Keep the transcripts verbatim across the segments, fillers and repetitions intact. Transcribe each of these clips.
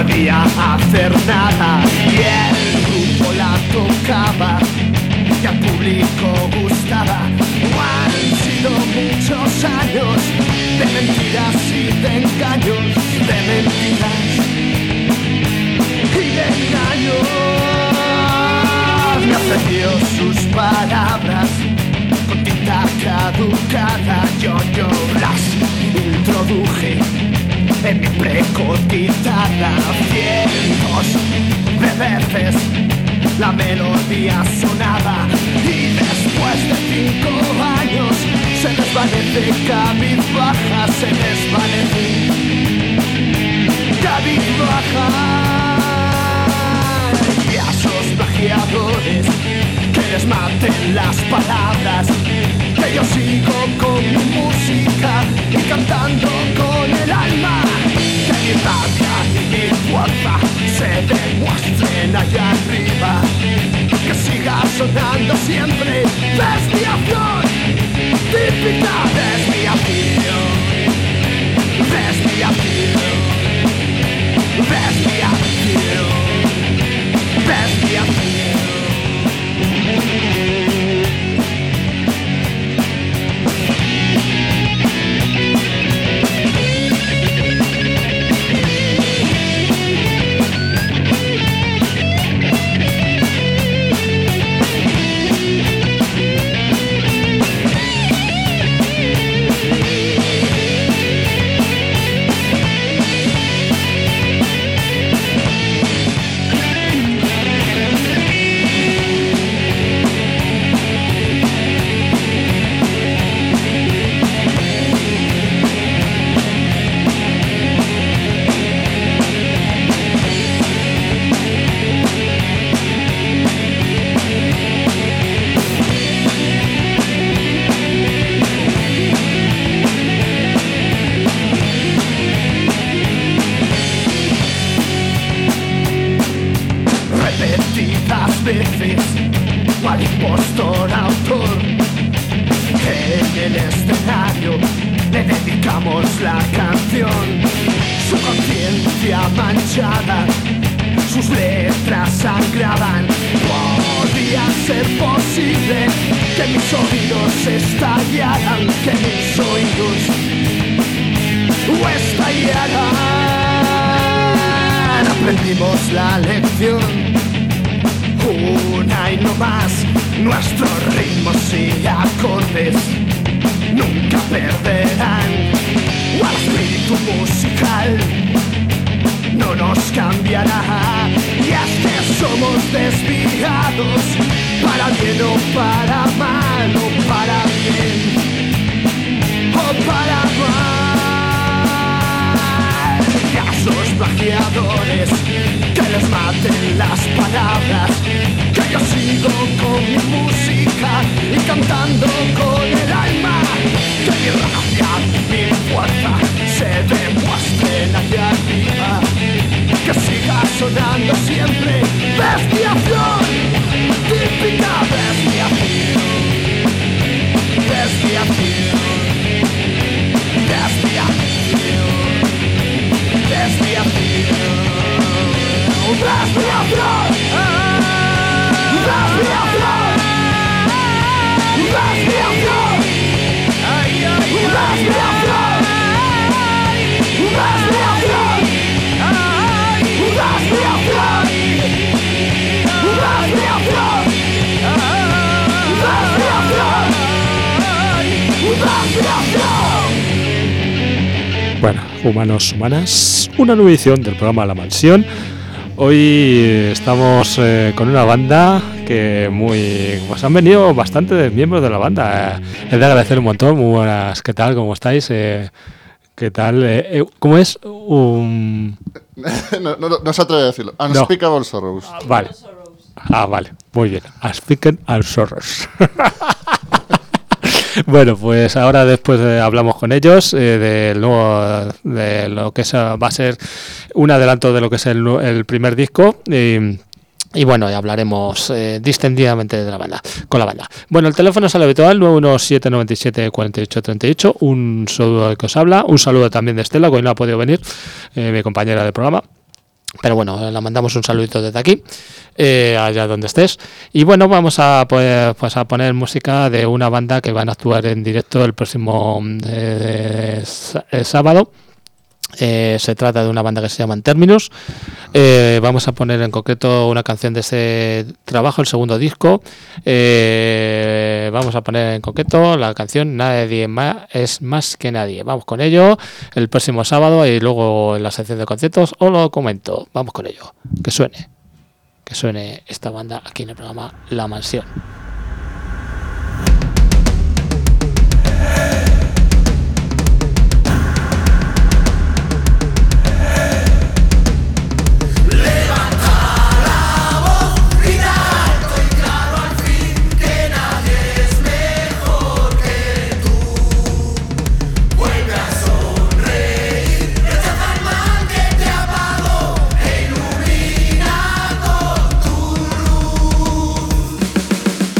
podía hacer nada y el grupo la tocaba y al público gustaba. Han sido muchos años de mentiras y de engaños, de mentiras y de engaños. Me ofreció sus palabras con tinta caducada, yo, yo las introduje en mi precotizada. Cientos de veces la melodía sonaba y después de cinco años se desvanece cabizbaja, se desvanece cabizbaja. Y a esos plagiadores que les maten las palabras, que yo sigo con mi música y cantando con el alma, que mi rabia y mi fuerza se demuestren allá arriba, que siga sonando siempre desviación, típica desviación, desviación, desviación, desviación. Veces, cual impostor autor, en el escenario le dedicamos la canción. Su conciencia manchada, sus letras sangraban. Podía ser posible que mis oídos estallaran, que mis oídos estallaran. Aprendimos la lección, una y no más, nuestros ritmos y acordes nunca perderán. Al espíritu musical no nos cambiará. Y es que somos desviados, para bien o para mal, o para bien o para mal. Y a esos plagiadores que les maten las palabras, que yo sigo con mi música y cantando con el alma, que mi rabia y mi fuerza se demuestren allá arriba, que siga sonando siempre desviación, típica desviación, desviación, desviación, desviación. Desviación, desviación, desviación, desviación, desviación, desviación, desviación. Bueno, humanos, humanas, una nueva edición del programa La Mansión. Hoy estamos eh, con una banda que muy... pues han venido bastantes miembros de la banda. Eh, es de agradecer un montón. Muy buenas, ¿qué tal? ¿Cómo estáis? Eh, ¿Qué tal? Eh, eh, ¿Cómo es? Um... no, no, no se atreve a decirlo. Unspeakable no. Sorrows. Ah, vale. Ah, vale. Muy bien. Unspeakable Sorrows. Bueno, pues ahora después eh, hablamos con ellos eh, del nuevo, de lo que es, va a ser un adelanto de lo que es el, el primer disco. Y, y bueno, hablaremos eh, distendidamente de la banda, con la banda. Bueno, el teléfono es el habitual, nueve uno siete nueve siete cuatro ocho tres ocho. Un saludo al que os habla. Un saludo también de Estela, que hoy no ha podido venir, eh, mi compañera del programa. Pero bueno, le mandamos un saludito desde aquí, eh, allá donde estés. Y bueno, vamos a, pues, pues a poner música de una banda que van a actuar en directo el próximo eh, el sábado. Eh, se trata de una banda que se llama Terminus. Eh, vamos a poner en concreto una canción de ese trabajo, el segundo disco. Eh, vamos a poner en concreto la canción Nadie más es más que nadie. Vamos con ello el próximo sábado y luego en la sección de conciertos os lo comento. Vamos con ello. Que suene. Que suene esta banda aquí en el programa La Mansión. Ilumina con tu luz.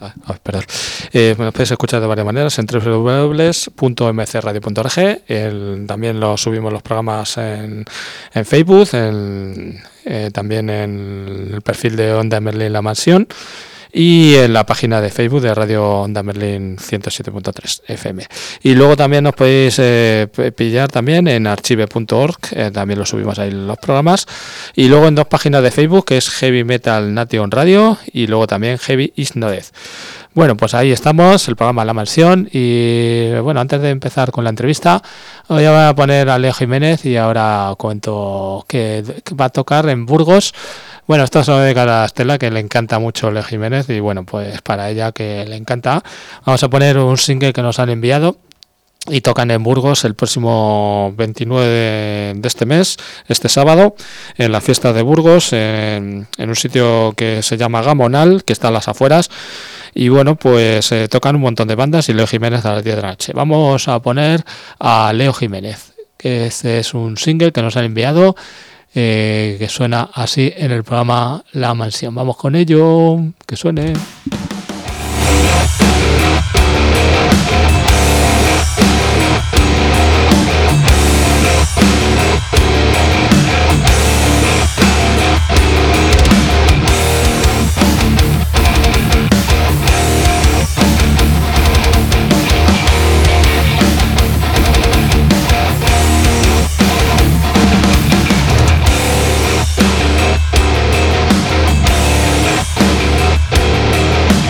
Ah, oh, perdón. Eh, bueno, puedes escuchar de varias maneras en doble u doble u doble u punto m c radio punto org. El, también lo subimos los programas en, en Facebook, en, eh, también en el perfil de Onda Merlín La Mansión y en la página de Facebook de Radio Onda Merlín ciento siete punto tres F M. Y luego también nos podéis eh, pillar también en archive punto org, eh, también lo subimos ahí los programas. Y luego en dos páginas de Facebook, que es Heavy Metal Nation Radio y luego también Heavy is No Death. Bueno, pues ahí estamos, el programa La Mansión. Y bueno, antes de empezar con la entrevista, voy a poner a Leo Jiménez y ahora cuento que va a tocar en Burgos. Bueno, esto es de cara a Estela, que le encanta mucho Leo Jiménez, y bueno, pues para ella que le encanta, vamos a poner un single que nos han enviado. Y tocan en Burgos el próximo veintinueve de, de este mes, este sábado, en la fiesta de Burgos, en, en un sitio que se llama Gamonal, que está a las afueras. Y bueno, pues eh, tocan un montón de bandas y Leo Jiménez a las diez de la noche. Vamos a poner a Leo Jiménez, que este es un single que nos han enviado, eh, que suena así en el programa La Mansión. Vamos con ello, que suene. We'll be right back.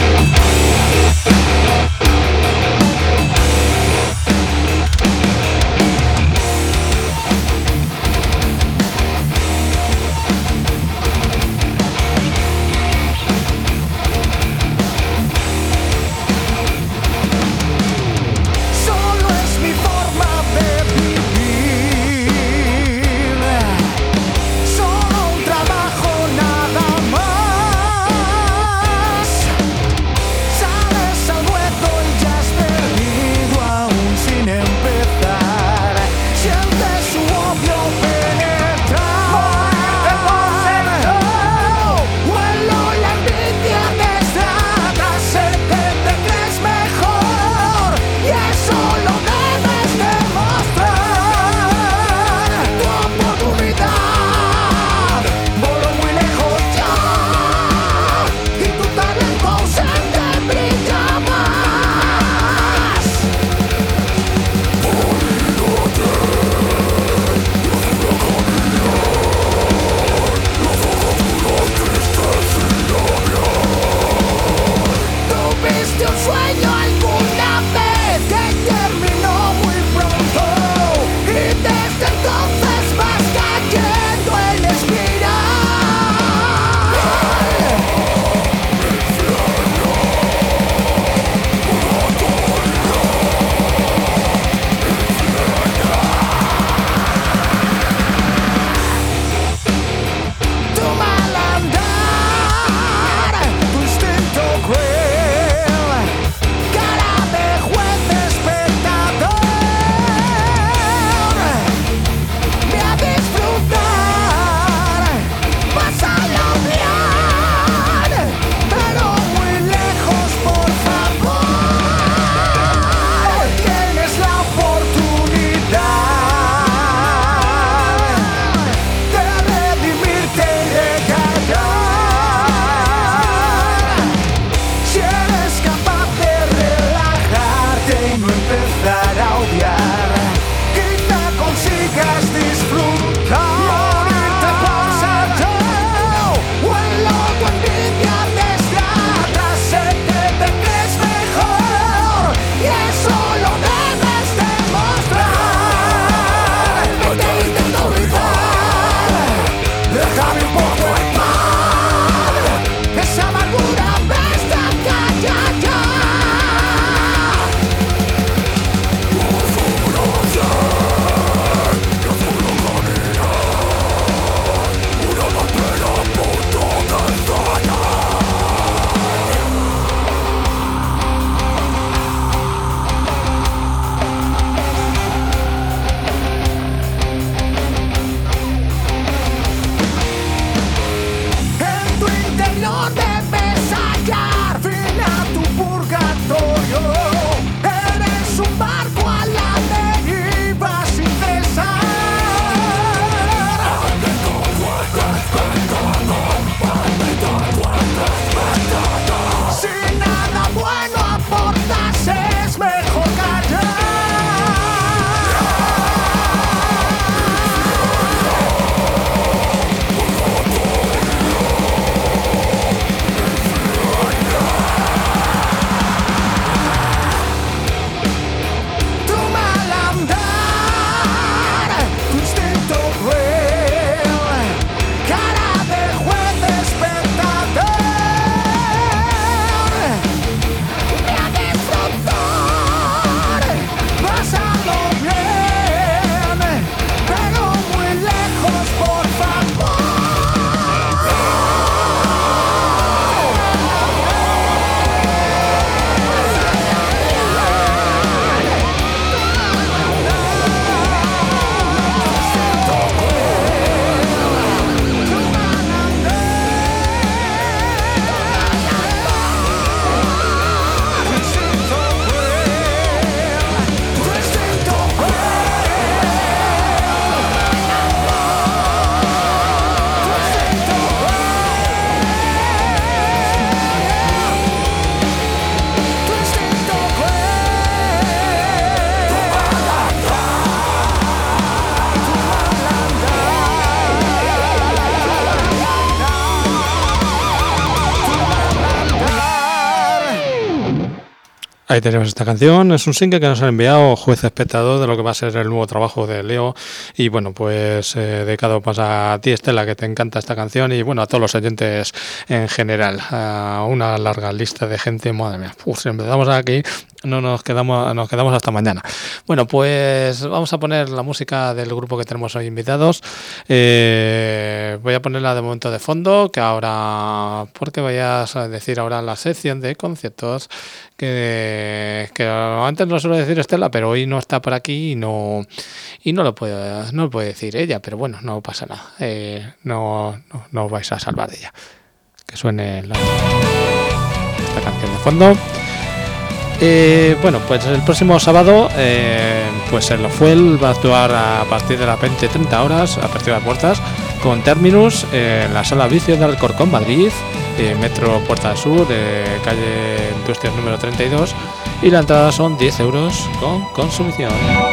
Ahí tenemos esta canción, es un single que nos han enviado Juez Espectador de lo que va a ser el nuevo trabajo de Leo. Y bueno, pues eh, dedicado pues a ti, Estela, que te encanta esta canción, y bueno, a todos los oyentes en general. A una larga lista de gente, madre mía, uf, si empezamos aquí no nos quedamos, nos quedamos hasta mañana. Bueno, pues vamos a poner la música del grupo que tenemos hoy invitados. Eh, voy a ponerla de momento de fondo, que ahora, porque voy a decir ahora la sección de conciertos que, que antes no suelo decir Estela, pero hoy no está por aquí y no y no lo puedo, no lo puede decir ella, pero bueno, no pasa nada. Eh, no, no, no os vais a salvar de ella. Que suene la, esta canción de fondo. Eh, bueno, pues el próximo sábado, eh, pues el Fuel va a actuar a partir de las veinte treinta horas, a partir de las puertas, con Terminus eh, en la sala Vicio de Alcorcón, Madrid, eh, Metro Puerta del Sur, eh, calle Industrias número treinta y dos, y la entrada son diez euros con consumición.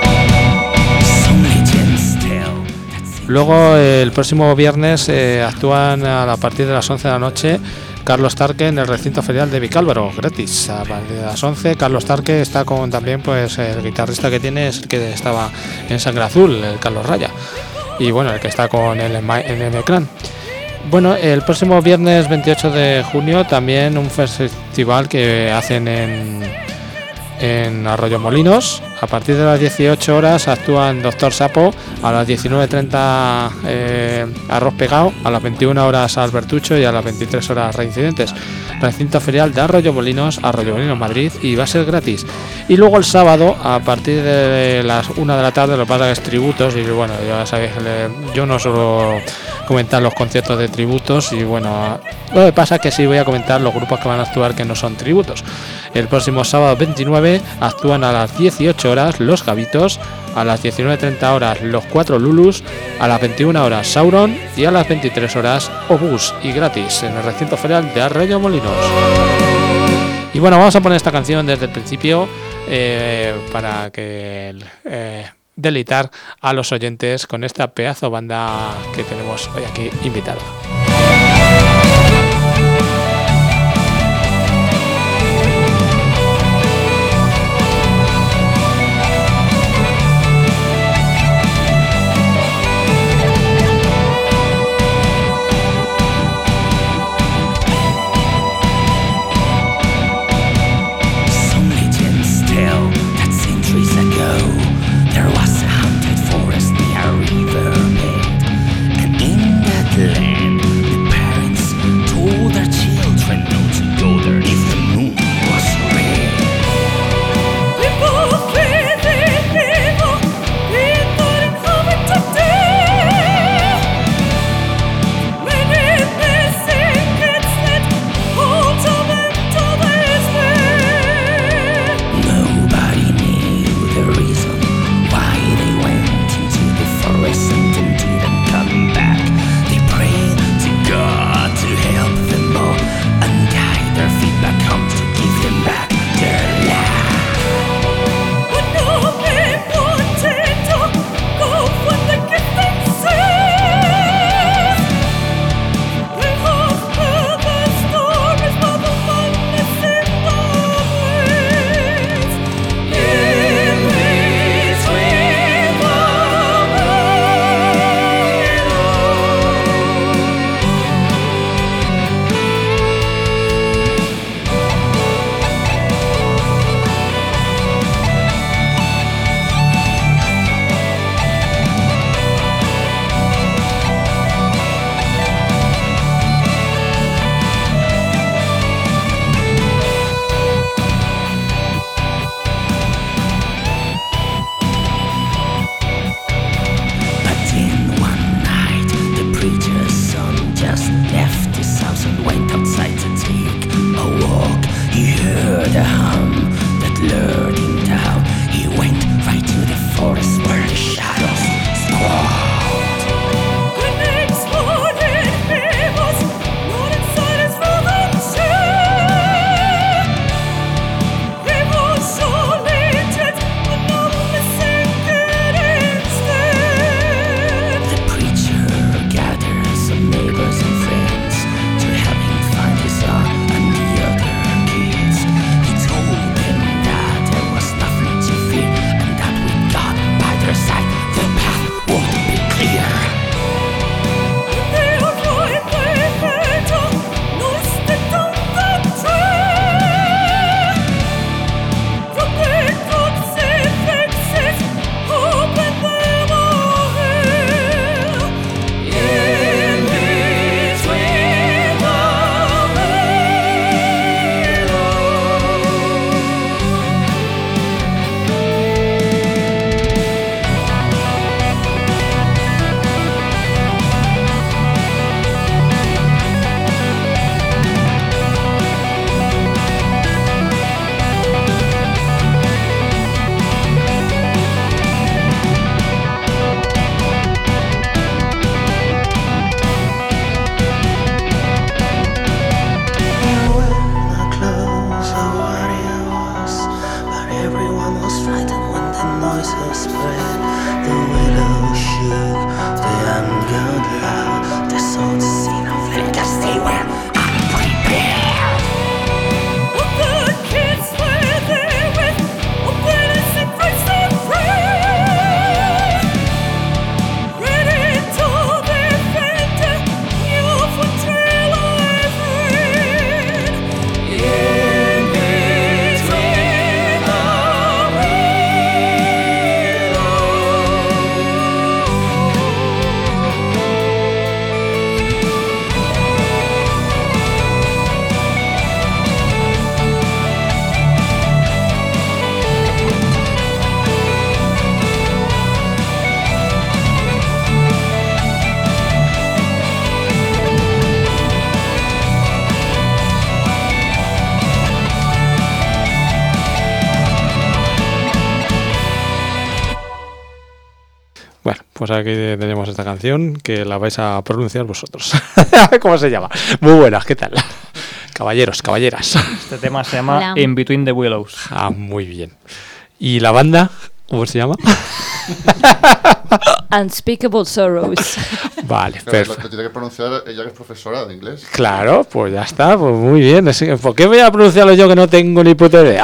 Luego, eh, el próximo viernes eh, actúan a partir de las once de la noche Carlos Tarque en el recinto ferial de Vicálvaro, gratis. A partir de las once, Carlos Tarque está con también, pues el guitarrista que tiene es el que estaba en Sangre Azul, el Carlos Raya, y bueno, el que está con el en el ecrán. Bueno, el próximo viernes veintiocho de junio también un festival que hacen en, en Arroyomolinos. A partir de las dieciocho horas actúan Doctor Sapo, a las diecinueve treinta eh, Arroz Pegado, a las veintiuna horas Albertucho y a las veintitrés horas Reincidentes. Recinto ferial de Arroyomolinos, Arroyomolinos Madrid, y va a ser gratis. Y luego el sábado, a partir de las una de la tarde, lo que pasa es tributos, y bueno, ya sabéis, yo no suelo comentar los conciertos de tributos, y bueno, lo que pasa es que sí voy a comentar los grupos que van a actuar que no son tributos. El próximo sábado veintinueve actúan a las dieciocho horas Los Gavitos, a las diecinueve treinta horas Los Cuatro Lulus, a las veintiuna horas Sauron y a las veintitrés horas Obús, y gratis en el recinto ferial de Arroyomolinos. Y bueno, vamos a poner esta canción desde el principio eh, para que eh, deleitar a los oyentes con esta pedazo banda que tenemos hoy aquí invitada. Forest near River Bed, and in that land Bueno, pues aquí tenemos esta canción que la vais a pronunciar vosotros. ¿Cómo se llama? Muy buenas, ¿qué tal? Caballeros, caballeras. Este tema se llama Hola. In Between the Willows. Ah, muy bien. ¿Y la banda? ¿Cómo se llama? Unspeakable Sorrows. Vale, Claro, lo, perfecto. lo tiene que pronunciar ella, que es profesora de inglés. Claro, pues ya está, pues muy bien. Es que, ¿por qué voy a pronunciarlo yo que no tengo ni puta idea?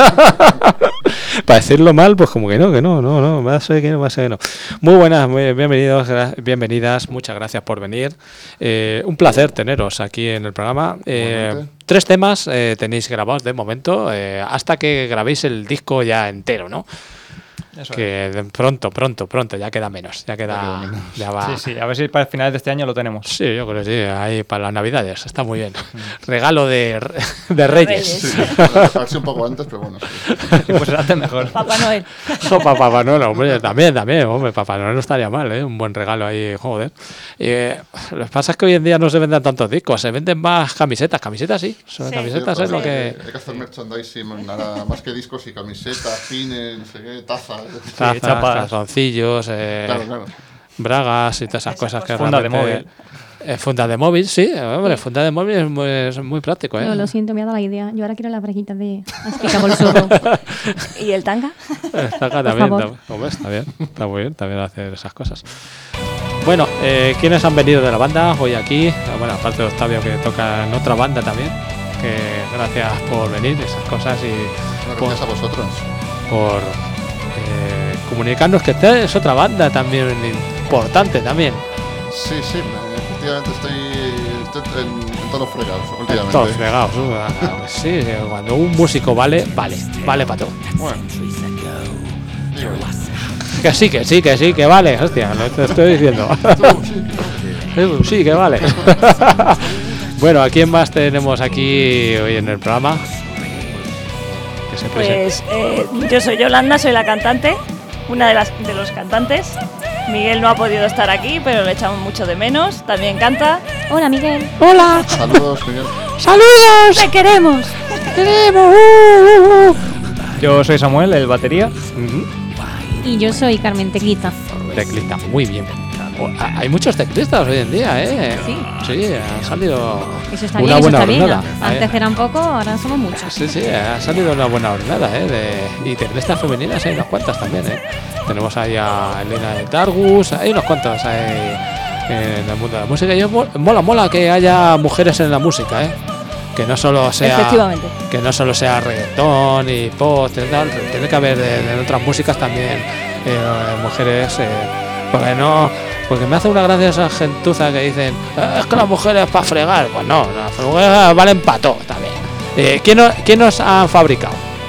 Para decirlo mal, pues como que no, que no, no, no, va a ser que no, va a ser que no. Muy buenas, muy bienvenidos, gra- bienvenidas, muchas gracias por venir. Eh, un placer teneros aquí en el programa. Eh, Igualmente. tres temas eh, tenéis grabados de momento, eh, hasta que grabéis el disco ya entero, ¿no? Eso Que de pronto, pronto, pronto, ya queda menos, ya queda, queda menos. ya va. es. Sí, sí, a ver si para finales de este año lo tenemos. Sí, yo creo que sí, ahí para las navidades, está muy bien. Regalo de, de Reyes. Reyes. Sí, bueno, a ver si un poco antes, pero bueno. Sí. Sí, pues antes mejor. Papá Noel. O para Papá Noel, hombre, también, también, hombre, Papá Noel no estaría mal, ¿eh? Un buen regalo ahí, joder. Eh, lo que pasa es que hoy en día no se venden tantos discos, se venden más camisetas, camisetas sí, son Sí. camisetas Sí, es lo hay que... Hay que hacer merchandising, nada más que discos y camisetas, pines, no sé qué, tazas. Tazas, chapas. calzoncillos, eh, Claro, claro. bragas y todas esas cosas que Funda de realmente- móvil. Eh, funda de móvil, sí, hombre, funda de móvil es muy, es muy práctico, ¿eh? No, lo siento, me ha dado la idea. Yo ahora quiero las braguitas de Unspeakable Sorrow. ¿Y el tanga? Está acá Por también, favor. está, hombre, está bien, está muy bien también hacer esas cosas. Bueno, eh, ¿quiénes han venido de la banda hoy aquí? Ah, Bueno, aparte de Octavio que toca en otra banda también, que gracias por venir, esas cosas y Bueno, por, gracias a vosotros. por eh, comunicarnos que esta es otra banda también importante también. Sí, sí, me- efectivamente estoy, estoy en, en todos los fregados últimamente. Todos fregados. uh, ah, Sí, cuando un músico vale, vale, vale para todo. Bueno. Digo, Que sí, que sí, que sí, que vale, hostia, lo te estoy diciendo. Eh, Sí, que vale. Bueno, ¿a quién más tenemos aquí hoy en el programa? Que se presente. Pues eh, yo soy Yolanda, soy la cantante, una de las de los cantantes. Miguel no ha podido estar aquí, pero le echamos mucho de menos. También canta. Hola, Miguel. ¡Hola! saludos, Miguel. ¡Saludos! ¡Te queremos! ¡Queremos! ¡Uh, uh, uh! Yo soy Samuel, el batería. Ujú. Y yo soy Carmen Teclita. Teclista, muy bien. Oh, ha- hay muchos teclistas hoy en día, ¿eh? Sí. Sí, ha salido Eso está una bien, eso buena está bien. hornada. Antes eran pocos, ahora somos muchos. Sí, sí, ha salido una buena hornada, ¿eh? De, y teclistas femeninas hay unas cuantas también, ¿eh? Tenemos ahí a Elena de Targus, hay unos cuantos ahí en el mundo de la música. Y mo- mola, mola que haya mujeres en la música, ¿eh? Que no solo sea Efectivamente. que no solo sea reggaetón y pop, tal, tiene que haber en, en otras músicas también eh, mujeres, eh, porque no, porque me hace una gracia esa gentuza que dicen "Eh, es que las mujeres para fregar", pues no, las mujeres valen para todo también. Eh, ¿quién, no- ¿Quién nos ha fabricado?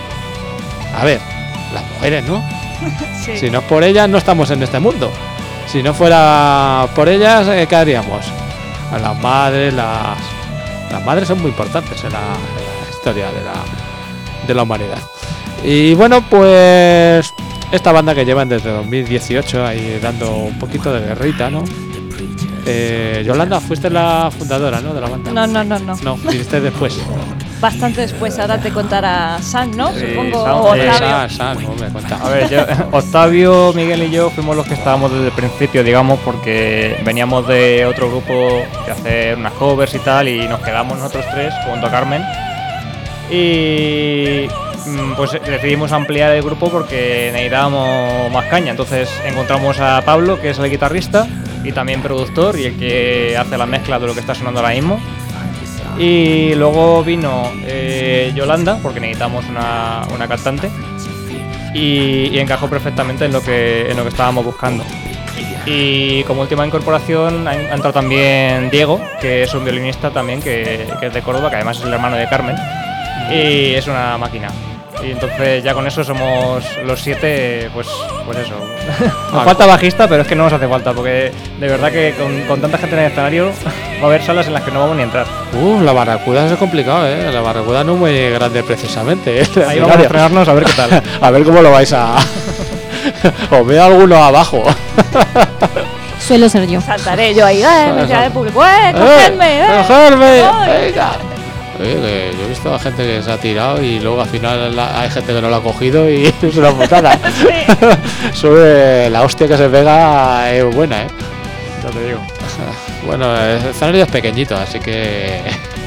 A ver, las mujeres, ¿no? Sí. Si no es por ellas, no estamos en este mundo. Si no fuera por ellas, eh, ¿qué haríamos? A las madres, las, las madres son muy importantes en la, en la historia de la, de la humanidad. Y bueno, pues esta banda que llevan desde dos mil dieciocho ahí dando un poquito de guerrita, ¿no? Eh, Yolanda, fuiste la fundadora, ¿no? De la banda. No, no, no, no. No, viniste después. Bastante después. Ahora te contará San, ¿no? Sí, Supongo. San, o eh, Octavio. San, San, no me cuenta. A ver, yo, Octavio, Miguel y yo fuimos los que estábamos desde el principio, digamos, porque veníamos de otro grupo de hacer unas covers y tal, y nos quedamos nosotros tres junto a Carmen. Y pues decidimos ampliar el grupo porque necesitábamos más caña. Entonces encontramos a Pablo, que es el guitarrista y también productor y el que hace la mezcla de lo que está sonando ahora mismo. Y luego vino eh, Yolanda, porque necesitamos una, una cantante, y, y encajó perfectamente en lo que en lo que estábamos buscando. Y como última incorporación ha entrado también Diego, que es un violinista también, que, que es de Córdoba, que además es el hermano de Carmen, y es una máquina. Y entonces ya con eso somos los siete, pues, pues eso. Nos falta bajista, pero es que no nos hace falta, porque de verdad que con, con tanta gente en el escenario va a haber salas en las que no vamos ni a entrar. Uh, la Barracuda es complicado, ¿eh? La Barracuda no es muy grande precisamente, ¿eh? Ahí vamos a estrenarnos a ver qué tal. A ver cómo lo vais a... Os veo alguno abajo. Suelo ser yo. Saltaré yo ahí, eh, me tiraré al público, ¡eh, cogerme, eh! ¡Cogerme! ¡Voy! ¡Venga! Oye, que yo he visto a gente que se ha tirado y luego al final la, hay gente que no lo ha cogido y es una putada. Sobre la hostia que se pega es buena, ¿eh? Ya te digo. Bueno, el escenario es pequeñito, así que...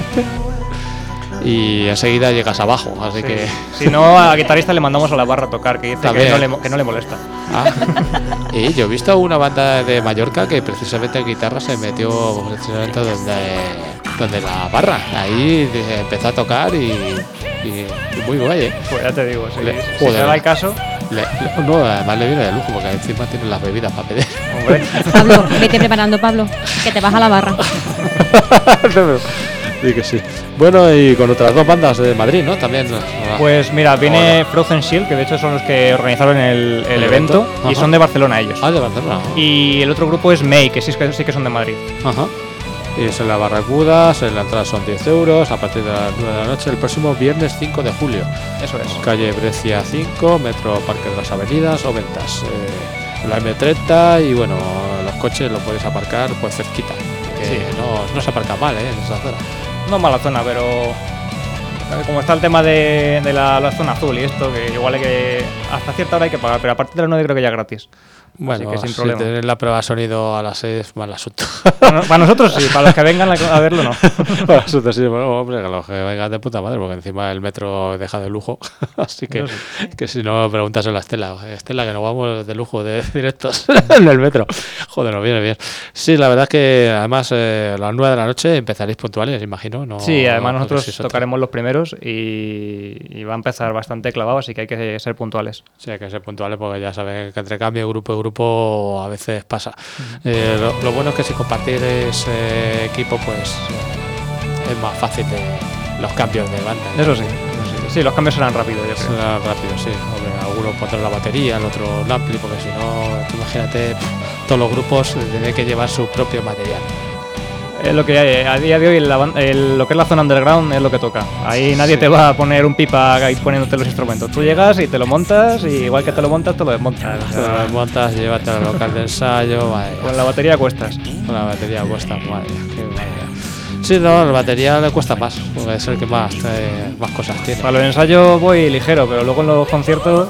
y enseguida llegas abajo, así Sí. que... Si no, al guitarrista le mandamos a la barra a tocar, que dice que También. no, le, mo- que no le molesta. Ah. Y yo he visto una banda de Mallorca que precisamente en guitarra se metió precisamente donde, donde la barra. Ahí de- empezó a tocar y, y- y muy guay, ¿eh? Pues ya te digo, si, Le- si joder. se da el caso, Le- le- no, además le viene de lujo porque encima tienen las bebidas para pedir. hombre. Pablo, vete preparando, Pablo, que te vas a la barra. Sí que sí. Bueno, y con otras dos bandas de Madrid, ¿no? También. Pues mira, viene Frozen Shield, que de hecho son los que organizaron el, el ¿El evento, evento? y Ajá. son de Barcelona ellos. Ah, de Barcelona. Y el otro grupo es May, que sí, que sí que son de Madrid. Ajá. Y es en la Barracuda, en la entrada son diez euros a partir de las nueve de la noche el próximo viernes cinco de julio. Eso es. Calle Brescia cinco, Metro Parque de las Avenidas o Ventas. Eh, la eme treinta y bueno, los coches los podéis aparcar pues cerquita. Que Sí. no, no se aparca mal, ¿eh? En esa zona. No es mala zona, pero eh, como está el tema de, de la, la zona azul y esto, que igual hay que hasta cierta hora hay que pagar, pero a partir de las nueve creo que ya es gratis. Bueno, que sin si problema. tenéis la prueba de sonido a las seis, mal asunto. Bueno, para nosotros sí, para los que vengan a a verlo no. Para asunto sí, bueno, hombre, que los que vengan de puta madre, porque encima el metro deja de lujo. Así que, Eso que si no, preguntas a la Estela. Estela, que nos vamos de lujo de directos en el metro. Joder, nos viene bien. Sí, la verdad es que además eh, a las nueve de la noche empezaréis puntuales, imagino. No, Sí, además no nosotros sé si es otra. tocaremos los primeros y, y va a empezar bastante clavado, así que hay que ser puntuales. Sí, hay que ser puntuales porque ya saben que entre cambio, grupo y grupo a veces pasa. Eh, lo, lo bueno es que si compartís eh, equipo, pues eh, es más fácil de los cambios de banda. ¿no? Eso sí, eso sí. Sí, los cambios serán rápidos, yo creo. Será rápido, sí. Hombre, algunos pondrán la batería, el otro el ampli, porque si no, tú imagínate, pff, todos los grupos tienen que llevar su propio material. Es lo que hay. A día de hoy la ban- el- lo que es la zona underground es lo que toca. Ahí nadie Sí. te va a poner un pipa ahí poniéndote los instrumentos. Tú llegas y te lo montas y igual que te lo montas, te lo desmontas. O Te sea, lo montas, llévate al local de ensayo, madre mía. con la batería cuestas. Con la batería cuesta, madre mía, qué madre mía. Sí, no, la batería le cuesta más, porque es el que más, eh, más cosas tiene. Para los ensayos voy ligero, pero luego en los conciertos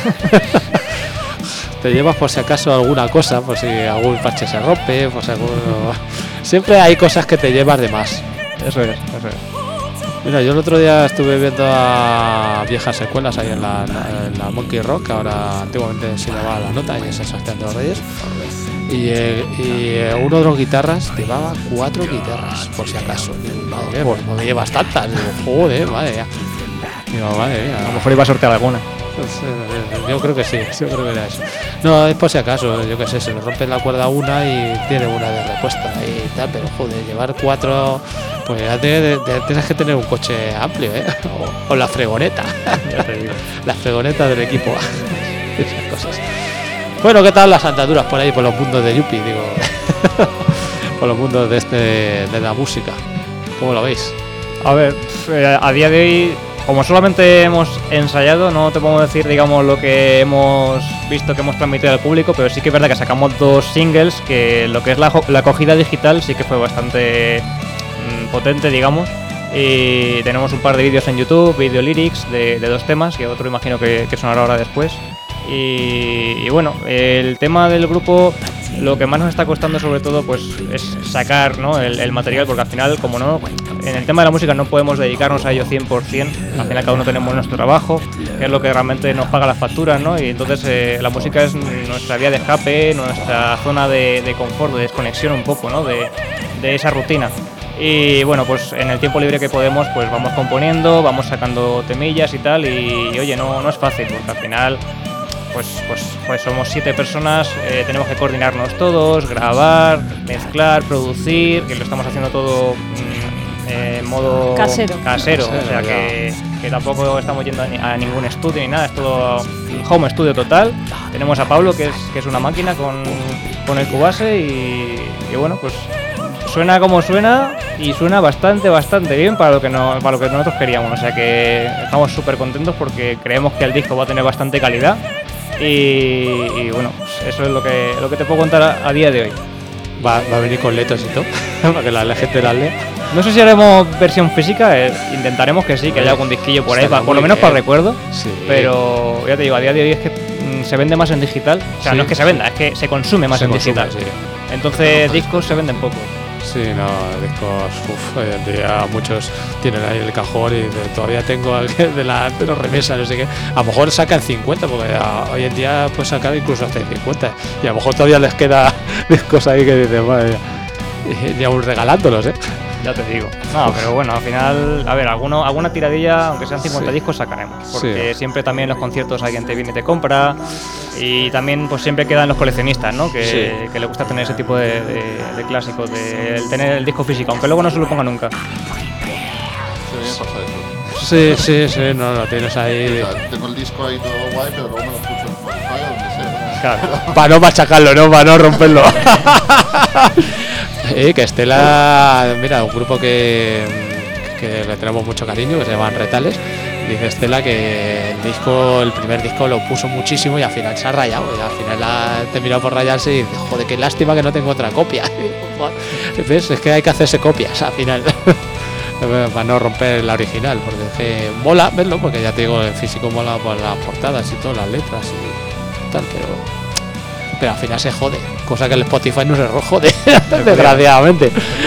Te llevas por si acaso alguna cosa, por si algún parche se rompe, por si alguno... Siempre hay cosas que te llevas de más. eso es, eso es. Mira, yo el otro día estuve viendo a viejas secuelas ahí en la, en la Monkey Rock, que ahora antiguamente se llamaba La Nota y es en Sebastián de los Reyes. Y, eh, y eh, uno de los guitarras llevaba cuatro guitarras, por si acaso. Y digo, madre mía, ¿por qué llevas tantas? Digo, joder, madre mía. Digo, madre mía. A lo mejor iba a sortear alguna. Pues, yo creo que sí, yo creo que era eso. No, es por si acaso, yo qué sé, se le rompe la cuerda una y tiene una de repuesta y tal, pero joder, llevar cuatro, pues ya te- te- tienes que tener un coche amplio, ¿eh? O, o la fregoneta, Ya te digo. la fregoneta del equipo, esas cosas. Bueno, ¿qué tal las andaduras por ahí, por los mundos de Yuppie, digo? Por los mundos de, este, de la música, ¿cómo lo veis? A ver, eh, a día de hoy, como solamente hemos ensayado, no te podemos decir, digamos, lo que hemos visto que hemos transmitido al público, pero sí que es verdad que sacamos dos singles, que lo que es la, jo- la acogida digital sí que fue bastante mm, potente, digamos. Y tenemos un par de vídeos en YouTube, video lyrics de, de dos temas, que otro imagino que, que sonará ahora después. Y, y bueno, el tema del grupo Lo que más nos está costando sobre todo pues es sacar, ¿no? el, el material, porque al final, como no, en el tema de la música no podemos dedicarnos a ello cien por ciento, al final cada uno tenemos nuestro trabajo, que es lo que realmente nos paga las facturas, ¿no? Y entonces eh, la música es nuestra vía de escape, nuestra zona de, de confort, de desconexión un poco, ¿no? de, de esa rutina. Y bueno, pues en el tiempo libre que podemos, pues vamos componiendo, vamos sacando temillas y tal, y, y oye, no, no es fácil, porque al final Pues, pues, pues somos siete personas, eh, tenemos que coordinarnos todos, grabar, mezclar, producir, que lo estamos haciendo todo mm, eh, en modo Casero. casero, Casero, o sea ya. que, que tampoco estamos yendo a, ni- a ningún estudio ni nada, es todo home studio total. Tenemos a Pablo, que es, que es una máquina con, con el Cubase y, y bueno, pues suena como suena y suena bastante, bastante bien para lo que, no, para lo que nosotros queríamos, o sea que estamos súper contentos porque creemos que el disco va a tener bastante calidad. Y, y bueno, pues eso es lo que, lo que te puedo contar a, a día de hoy. Va, va a venir con letras y todo, para que la, la gente la lea. No sé si haremos versión física, eh, intentaremos que sí, que haya algún disquillo por ahí, Estaría pa- por lo muy menos para bien. recuerdo. Sí. Pero ya te digo, a día de hoy es que mm, se vende más en digital. O sea, Sí, no es que se venda, es que se consume más Se en consume, digital. sí. Entonces, discos se venden poco. Sí, no, discos, uff, hoy en día muchos tienen ahí el cajón y de- todavía tengo al que de la de los remesas, no sé qué. A lo mejor sacan cincuenta, porque a- hoy en día puedes sacar incluso hasta cincuenta. Y a lo mejor todavía les queda discos ahí que dicen, madre mía, y aún regalándolos, ¿eh? Ya te digo. No, pero bueno, al final, a ver, alguno, alguna tiradilla, aunque sean cincuenta Sí. discos, sacaremos. Porque Sí. siempre también en los conciertos alguien te viene y te compra. Y también pues siempre quedan los coleccionistas, ¿no? Que, Sí. que les gusta tener ese tipo de, de, de clásicos, de el tener el disco físico, aunque luego no se lo ponga nunca. Sí, a mí me pasa eso. Sí, sí, sí, no, lo tienes ahí. O sea, tengo el disco ahí todo guay, pero luego me lo escucho en Spotify o donde sea. Claro. Para no machacarlo, ¿no? Para no romperlo. Eh, que Estela, mira, un grupo que, que le tenemos mucho cariño, que se llaman Retales. Dice Estela que el disco, el primer disco lo puso muchísimo y al final se ha rayado. Y al final ha terminado por rayarse y dice, joder, qué lástima que no tengo otra copia. ¿Ves? Es que hay que hacerse copias al final. Para no romper la original, porque es que mola verlo, porque ya te digo, el físico mola por las portadas y todas las letras y tal, pero pero al final se jode, cosa que el Spotify no se ro- jode, desgraciadamente.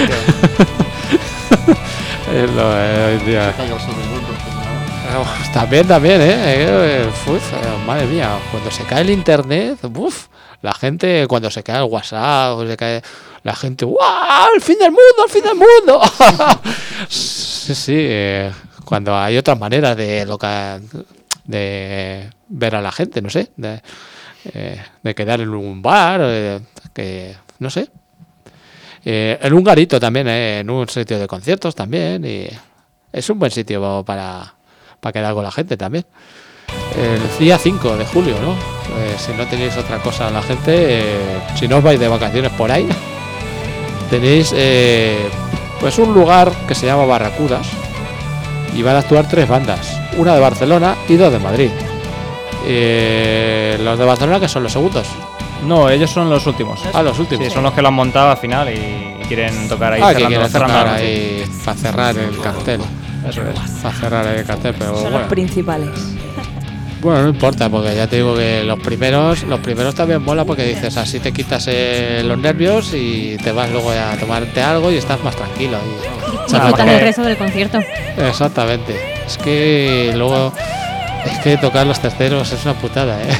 Es lo, eh, hoy en día. Caiga el sol del mundo, pues, no. Ah, También, también, ¿eh? Eh, uf, eh, madre mía, cuando se cae el internet, uf, la gente, cuando se cae el WhatsApp, o se cae la gente, ¡guau! ¡El fin del mundo! ¡El fin del mundo! Sí, sí, eh, cuando hay otras maneras de, loca- de ver a la gente, no sé, de, eh, de quedar en un bar, eh, que no sé. Eh, en un garito también, eh, en un sitio de conciertos también, y es un buen sitio para, para quedar con la gente también. El día cinco de julio, ¿no? Eh, si no tenéis otra cosa a la gente, eh, si no os vais de vacaciones por ahí, tenéis eh, pues un lugar que se llama Barracudas y van a actuar tres bandas, una de Barcelona y dos de Madrid. Eh, los de Barcelona, que son los segundos. No, ellos son los últimos. Ah, los últimos. Sí, son los que lo han montado al final y quieren tocar ahí Ah, que cerrando, quieren cerrando tocar la noche. ahí para cerrar el cartel. Eso es. Para cerrar el cartel, pero Son bueno. los principales. Bueno, no importa, porque ya te digo que los primeros, los primeros también mola porque dices así te quitas eh, los nervios y te vas luego a tomarte algo y estás más tranquilo. Y, Disfrutan el resto del concierto. exactamente. Es que luego es que tocar los terceros es una putada, eh.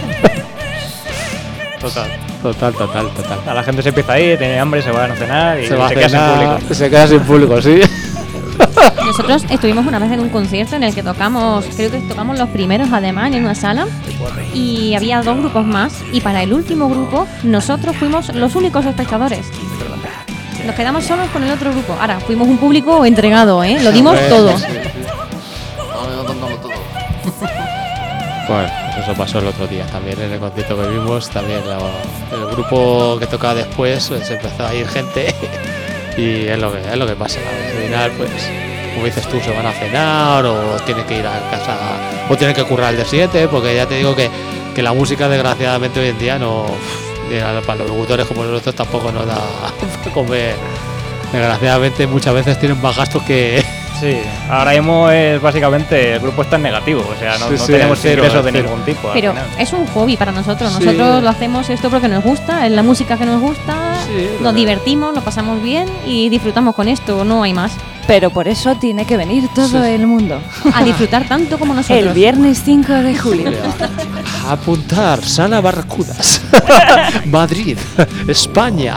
Total. Total, total, total. A la gente se empieza ahí, tiene hambre, se van a cenar y Se va a queda sin cenar, público. se queda sin público, sí. Nosotros estuvimos una vez en un concierto en el que tocamos, creo que tocamos los primeros además en una sala y había dos grupos más y para el último grupo nosotros fuimos los únicos espectadores. Nos quedamos solos con el otro grupo. Ahora, fuimos un público entregado, ¿eh? Lo dimos Sí, todo. Sí, sí. Ahora dándolo todo. Bueno, pues eso pasó el otro día también en el concierto que vimos. También lo- el grupo que tocaba después pues, empezó a ir gente y es lo que es lo que pasa. Al final, pues, como dices tú, se van a cenar o tienen que ir a casa o tienen que currar el día siguiente, porque ya te digo que, que la música desgraciadamente hoy en día no, para los locutores como nosotros tampoco nos da para comer. Desgraciadamente muchas veces tienen más gastos que, Sí, ahora mismo es básicamente el grupo está en negativo, o sea, no, Sí, no sí, tenemos cero, ingresos de cero. ningún tipo. al Pero final. es un hobby para nosotros. Sí. Nosotros lo hacemos esto porque nos gusta, es la música que nos gusta, Sí, nos la- divertimos, lo pasamos bien y disfrutamos con esto, no hay más. Pero por eso tiene que venir todo el mundo. A disfrutar tanto como nosotros. El viernes cinco de julio. A apuntar, Sala Barracudas, Madrid, España,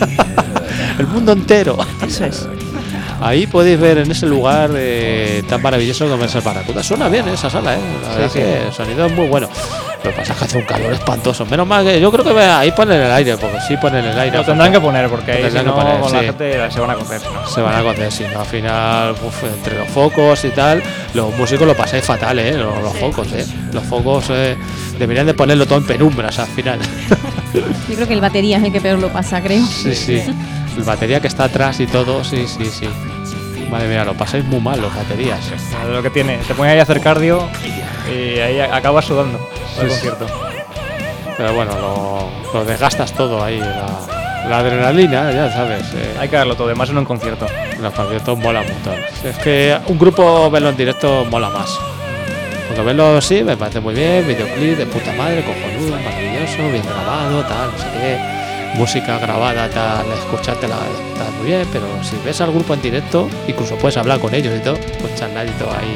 el mundo entero. Eso es. Ahí podéis ver en ese lugar eh, tan maravilloso como es el Barracuda. Suena bien esa sala, ¿eh? La verdad sí. que el sonido es muy bueno. Lo que pasa es que hace un calor espantoso. Menos mal que yo creo que ahí ponen el aire, porque sí ponen el aire. Lo tendrán que poner porque ahí si Tendrán que no poner, con sí. la gente se van a cocer. si no. Se van a conocer, si no, al final, uf, entre los focos y tal, los músicos lo pasáis fatal, ¿eh? Los, los focos, ¿eh? Los focos eh, deberían de ponerlo todo en penumbras al final. Yo creo que el batería es el que peor lo pasa, creo. Sí, sí. El batería que está atrás y todo, sí, sí, sí. Madre mía, lo pasáis muy mal los baterías. Es lo que tiene, te pones ahí a hacer cardio y ahí acabas sudando el Sí, concierto. Pero bueno, lo, lo desgastas todo ahí, la, la adrenalina, ya sabes. Eh, Hay que darlo todo, además en un concierto. los conciertos mola un montón. Es que un grupo verlo en directo mola más. Porque verlo así me parece muy bien, videoclip de puta madre, cojonudo, maravilloso, bien grabado, tal, no sé qué. Música grabada, tal, escuchártela está muy bien, pero si ves al grupo en directo, incluso puedes hablar con ellos y todo, con charladito ahí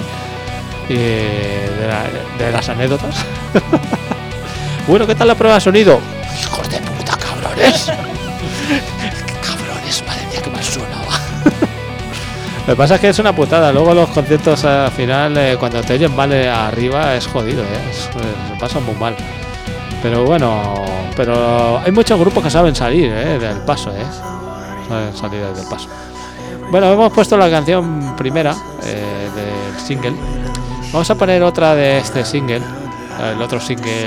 eh, de, la- de las anécdotas. Bueno, ¿qué tal la prueba de sonido? Hijos de puta, cabrones. Cabrones, madre mía, que mal sonaba. Lo que pasa es que es una putada. Luego los conciertos al final, eh, cuando te oyen mal eh, arriba, es jodido, ¿eh? Es- eh, se pasa muy mal. Pero bueno, pero hay muchos grupos que saben salir ¿eh? del paso, ¿eh? Saben salir del paso. Bueno, hemos puesto la canción primera eh, del single. Vamos a poner otra de este single. El otro single.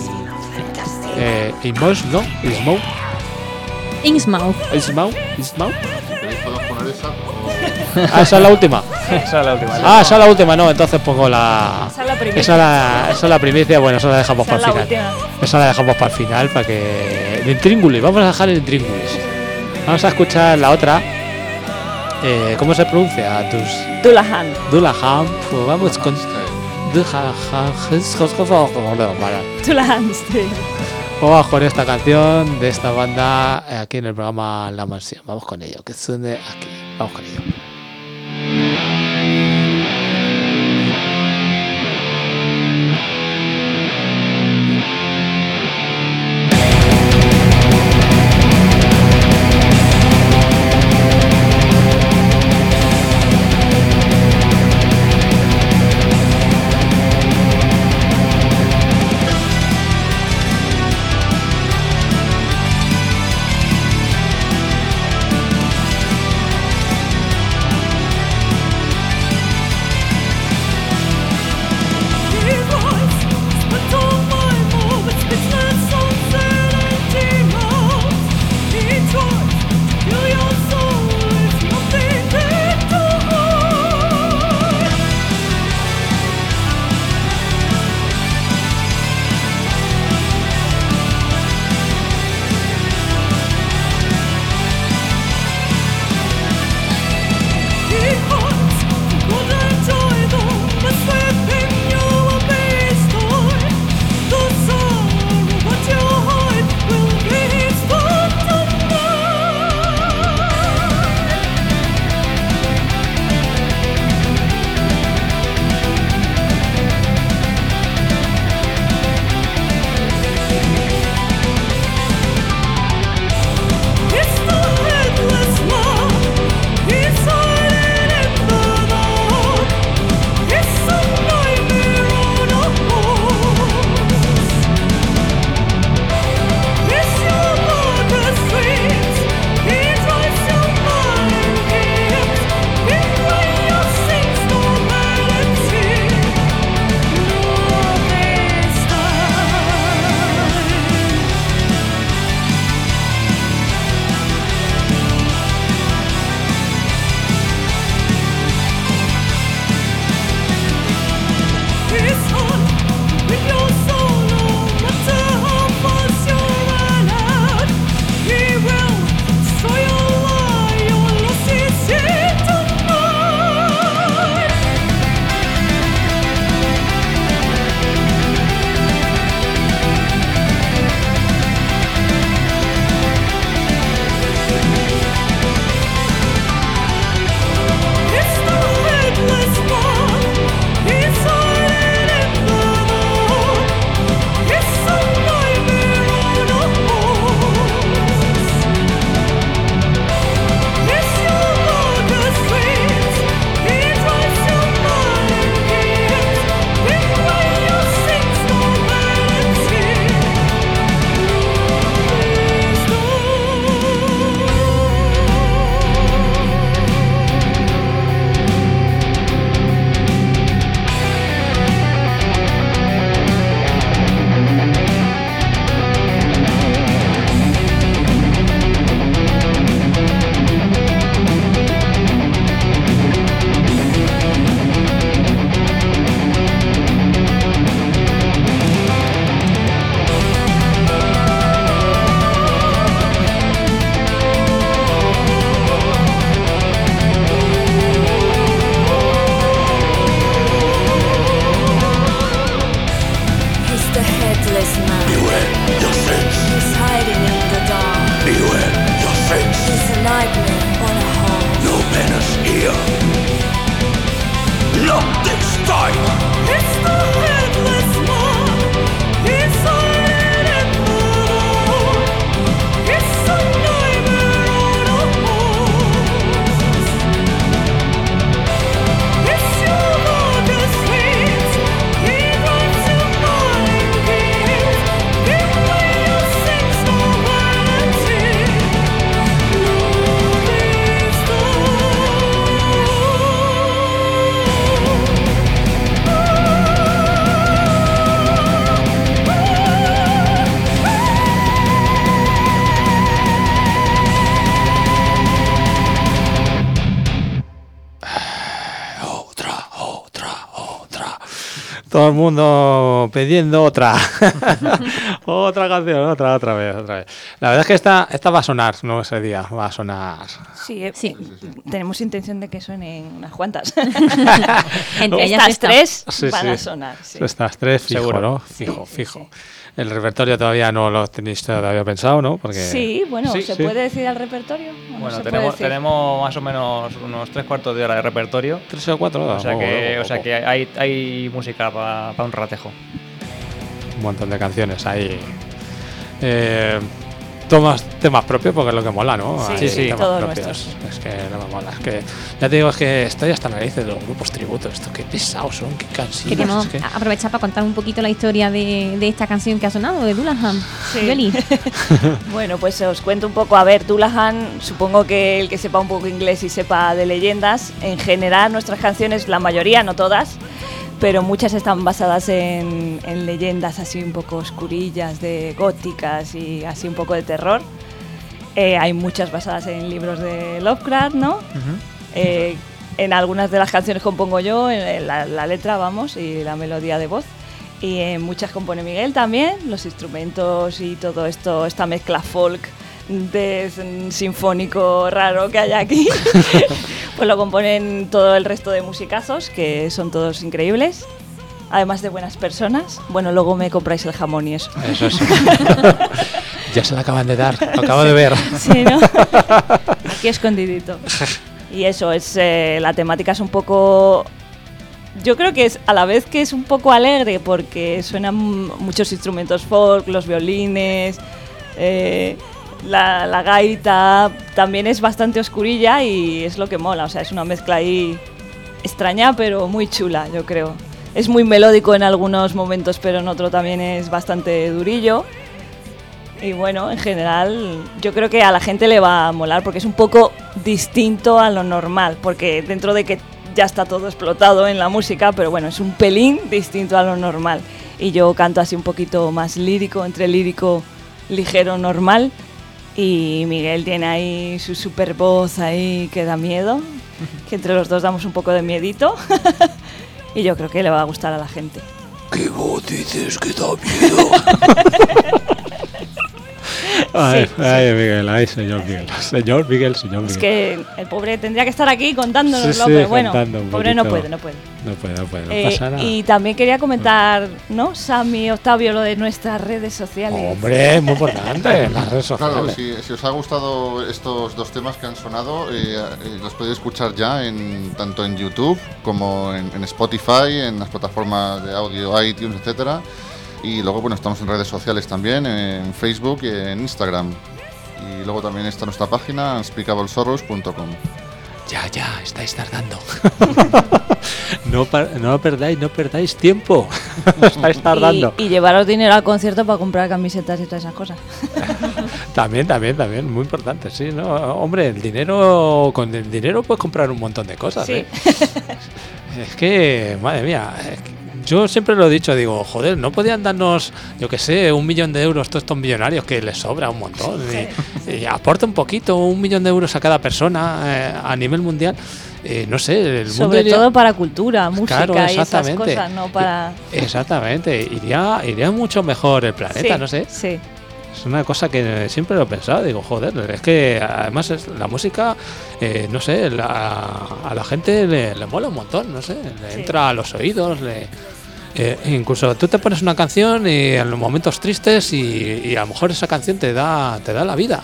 Eh, Inmouse, ¿no? Ismou. Innsmouth. Ismou. Ismou. Si queréis podemos poner esa o... Ah, esa es la última. Esa es la última. Ah, esa es la última, no. Entonces pongo la. Esa es la primicia. Esa es la, esa es la primicia. Bueno, esa la dejamos Esa es para la el final. última. Esa la dejamos para el final para que. El intríngulis, vamos a dejar el intríngulis. Vamos a escuchar la otra. Eh, ¿Cómo se pronuncia? Tus. Dullahan. Dullahan. Pues vamos con. Dullahan. Dullahan Street. Vamos con esta canción de esta banda eh, aquí en el programa La Mansión. Vamos con ello, que suene aquí. Vamos con ello. todo el mundo pidiendo otra. Otra canción, otra, otra vez, otra vez. La verdad es que esta, esta va a sonar, no ese día, va a sonar. Sí, eh, Sí. tenemos intención de que suenen unas cuantas. Entre ellas Estas esta. tres Sí, van sí. a sonar. Sí. Estas tres, fijo, Seguro. ¿no? Fijo, fijo. El repertorio todavía no lo tenéis todavía pensado, ¿no? Porque Sí, bueno, Sí, ¿se sí. puede decir al repertorio? ¿O no Bueno, se puede tenemos, decir? tenemos más o menos unos tres cuartos de hora de repertorio. Tres o cuatro, O sea oh, que, oh, o sea oh. que hay, hay música para un ratejo. Un montón de canciones ahí. Eh, tomas temas propios porque es lo que mola, ¿no? Sí, Hay sí, temas todos propios. nuestros. Es que no me mola. Es que ya te digo, es que estoy hasta la nariz de los grupos tributos. Esto qué pesados son, qué cansinos. Queremos Es que- aprovechar para contar un poquito la historia de, de esta canción que ha sonado, de Dullahan. Sí. Yoli. Bueno, pues os cuento un poco. A ver, Dullahan, supongo que el que sepa un poco inglés y sepa de leyendas, en general nuestras canciones, la mayoría, no todas, pero muchas están basadas en, en leyendas así un poco oscurillas, de góticas y así un poco de terror. Eh, hay muchas basadas en libros de Lovecraft, ¿no? Eh, en algunas de las canciones compongo yo, en- en la, la letra, vamos, y la melodía de voz. Y en muchas compone Miguel también, los instrumentos y todo esto, esta mezcla folk de s- sinfónico raro que hay aquí, pues lo componen todo el resto de musicazos, que son todos increíbles, además de buenas personas. Bueno, luego me compráis el jamón y eso. Eso sí. Ya se la acaban de dar, lo acabo de ver. Sí, ¿no? Aquí escondidito. Y eso, es eh, la temática es un poco... Yo creo que es a la vez que es un poco alegre porque suenan muchos instrumentos folk, los violines, eh, la, la gaita, también es bastante oscurilla y es lo que mola, o sea, es una mezcla ahí extraña pero muy chula, yo creo. Es muy melódico en algunos momentos, pero en otro también es bastante durillo. Y bueno, en general yo creo que a la gente le va a molar porque es un poco distinto a lo normal, porque dentro de que ya está todo explotado en la música, pero bueno, es un pelín distinto a lo normal. Y yo canto así un poquito más lírico, entre lírico, ligero, normal. Y Miguel tiene ahí su super voz ahí que da miedo, que entre los dos damos un poco de miedito. Y yo creo que le va a gustar a la gente. ¿Qué voz dices que da miedo? Ay, Sí, ay, Miguel, ay, señor Miguel. Señor Miguel, señor Miguel. Es que el pobre tendría que estar aquí contándonoslo, Sí, sí, pero bueno, contando un pobre no poquito. puede, no puede. No puede, no puede, no Eh, pasa nada. y también quería comentar, ¿no, Sammy, Octavio, lo de nuestras redes sociales? Hombre, muy importante, las redes Claro, sociales. si, si os ha gustado estos dos temas que han sonado, eh, eh, los podéis escuchar ya en tanto en YouTube como en, en Spotify, en las plataformas de audio, iTunes, etcétera. Y luego, bueno, estamos en redes sociales también, en Facebook y en Instagram. Y luego también está nuestra página, unspeakable sorrows punto com. Ya, ya, estáis tardando. no, par- no perdáis, no perdáis tiempo. estáis tardando. Y, y llevaros dinero al concierto para comprar camisetas y todas esas cosas. También, también, también, muy importante, sí, ¿no? Hombre, el dinero, con el dinero puedes comprar un montón de cosas, Sí. ¿eh? Es que, madre mía, es que yo siempre lo he dicho, digo, joder, no podían darnos, yo qué sé, un millón de euros todos estos millonarios que les sobra un montón. Y, y aporta un poquito, un millón de euros a cada persona eh, a nivel mundial. Eh, no sé, el mundo Sobre iría- todo para cultura, música Claro, y esas exactamente. cosas, no para... Exactamente, iría, iría mucho mejor el planeta, Sí, no sé. Sí. Es una cosa que siempre lo he pensado, digo, joder, es que además es, la música, eh, no sé, la- a la gente le, le mola un montón, no sé, le Sí. entra a los oídos, le, eh, incluso tú te pones una canción y en los momentos tristes y, y a lo mejor esa canción te da, te da la vida.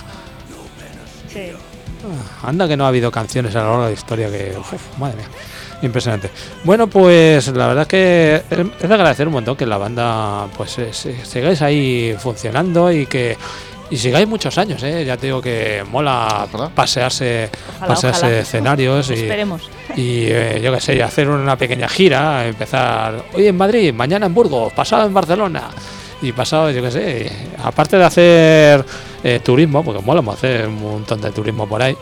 Sí. Ah, anda que no ha habido canciones a lo largo de la historia que, uf, madre mía, impresionante. Bueno, pues la verdad es que es es de agradecer un montón que la banda pues eh, se- sigáis ahí funcionando y que y sigáis muchos años, ¿eh? Ya te digo que mola Ojalá. pasearse, Ojalá, pasearse ojalá. escenarios y, Esperemos. y eh, yo qué sé, y hacer una pequeña gira, empezar hoy en Madrid, mañana en Burgos, pasado en Barcelona y pasado, yo qué sé, aparte de hacer eh, turismo, porque mola hacer un montón de turismo por ahí,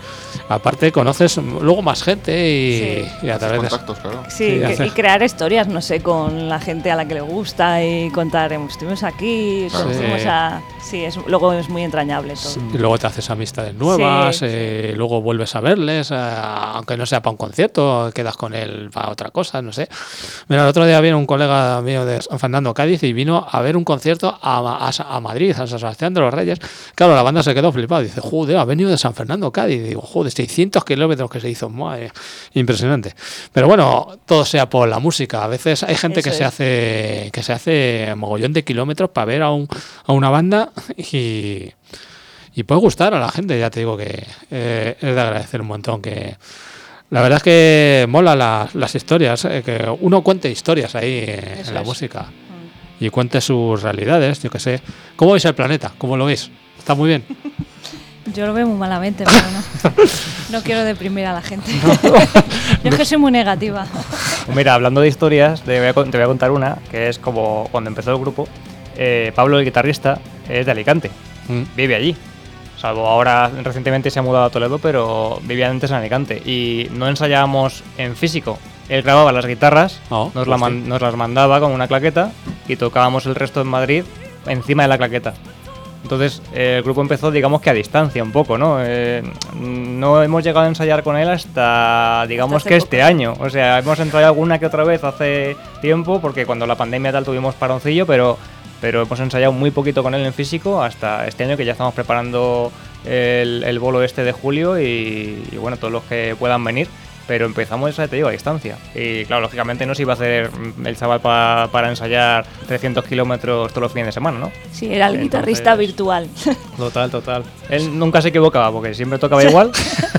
aparte conoces luego más gente y, Sí. y a través de Contactos, claro. Sí, Sí, que- hace- y crear historias, no sé, con la gente a la que le gusta y contar, "Em, estuvimos aquí, Claro. conocimos Sí. a... Sí, es, luego es muy entrañable todo. y luego te haces amistades nuevas, Sí, eh, luego vuelves a verles, eh, aunque no sea para un concierto, quedas con él para otra cosa, no sé. Mira, el otro día vino un colega mío de San Fernando, Cádiz, y vino a ver un concierto a, a- a Madrid, a San Sebastián de los Reyes. Claro, la banda se quedó flipada, dice, joder, ha venido de San Fernando, Cádiz. Y digo, joder, seiscientos kilómetros que se hizo, madre, impresionante. Pero bueno, todo sea por la música. A veces hay gente Eso que se es. hace que se hace mogollón de kilómetros para ver a, un, a una banda y, y puede gustar a la gente. Ya te digo que eh, es de agradecer un montón que la verdad es que mola la- las historias, eh, que uno cuente historias ahí eh, Eso en la es. música y cuente sus realidades, yo que sé. ¿Cómo veis el planeta? ¿Cómo lo veis? ¿Está muy bien? Yo lo veo muy malamente, pero no. No quiero deprimir a la gente. Yo es que soy muy negativa. Pues mira, hablando de historias, te voy, a, con- te voy a contar una, que es como cuando empezó el grupo, eh, Pablo, el guitarrista, es de Alicante, Mm. vive allí. Salvo ahora, recientemente se ha mudado a Toledo, pero vivía antes en Alicante. Y no ensayábamos en físico. Él grababa las guitarras, Oh, nos, la hostia. man- nos las mandaba con una claqueta y tocábamos el resto en Madrid encima de la claqueta. Entonces eh, el grupo empezó, digamos que a distancia un poco, ¿no? Eh, no hemos llegado a ensayar con él hasta, digamos Hasta que hace este poco. año. O sea, hemos ensayado alguna que otra vez hace tiempo, porque cuando la pandemia tal tuvimos paroncillo, pero, pero hemos ensayado muy poquito con él en físico hasta este año, que ya estamos preparando el, el bolo este de julio y, y bueno, todos los que puedan venir. Pero empezamos, ya te digo, a distancia. Y claro, lógicamente no se iba a hacer mm, el chaval pa- para ensayar trescientos kilómetros todos los fines de semana, ¿no? Sí, era el Entonces- guitarrista virtual. Total, total. Él nunca se equivocaba porque siempre tocaba igual.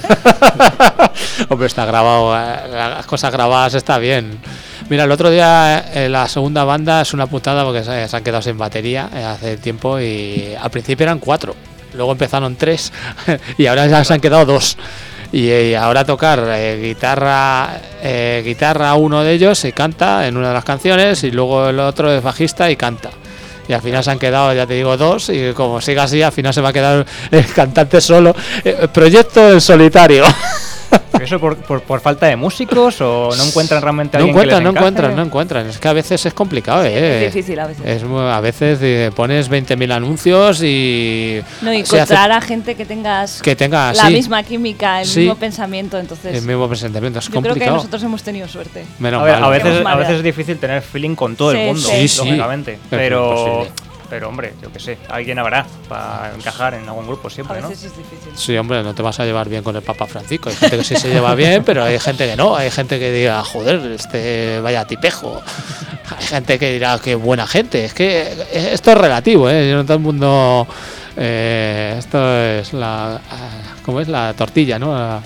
Hombre, está grabado, eh, las cosas grabadas está bien. Mira, el otro día eh, la segunda banda es una putada porque se, se han quedado sin batería eh, hace tiempo y al principio eran cuatro, luego empezaron tres y ahora ya se han quedado dos. Y, eh, ahora tocar eh, guitarra, eh, guitarra uno de ellos y canta en una de las canciones y luego el otro es bajista y canta. Y al final se han quedado, ya te digo, dos y como siga así, al final se va a quedar el cantante solo. Eh, proyecto en solitario. ¿Eso por, por, por falta de músicos o no encuentran realmente a No alguien que encuentran, les no encaje? encuentran, no encuentran. Es que a veces es complicado, ¿eh? Es difícil a veces. Es muy- a veces eh, pones veinte mil anuncios y No, y se hace encontrar a gente que tengas que tenga la sí, misma química, el Sí. mismo pensamiento, entonces el mismo presentamiento. Es yo creo que complicado. nosotros hemos tenido suerte. Menos A, ver, mal. a, veces, Hemos a mareado. veces es difícil tener feeling con todo Sí, el mundo, sí. Sí, sí. lógicamente. Es Pero, imposible. pero hombre, yo qué sé, alguien habrá para encajar en algún grupo A siempre, ¿no? veces es difícil. Sí, hombre, no te vas a llevar bien con el Papa Francisco. Hay gente que sí se lleva bien, pero hay gente que no. Hay gente que diga, joder, este vaya tipejo. Hay gente que dirá, qué buena gente. Es que eh, esto es relativo, ¿eh? No todo el mundo. eh, esto es la. ah, ¿Cómo es? La tortilla, ¿no? La-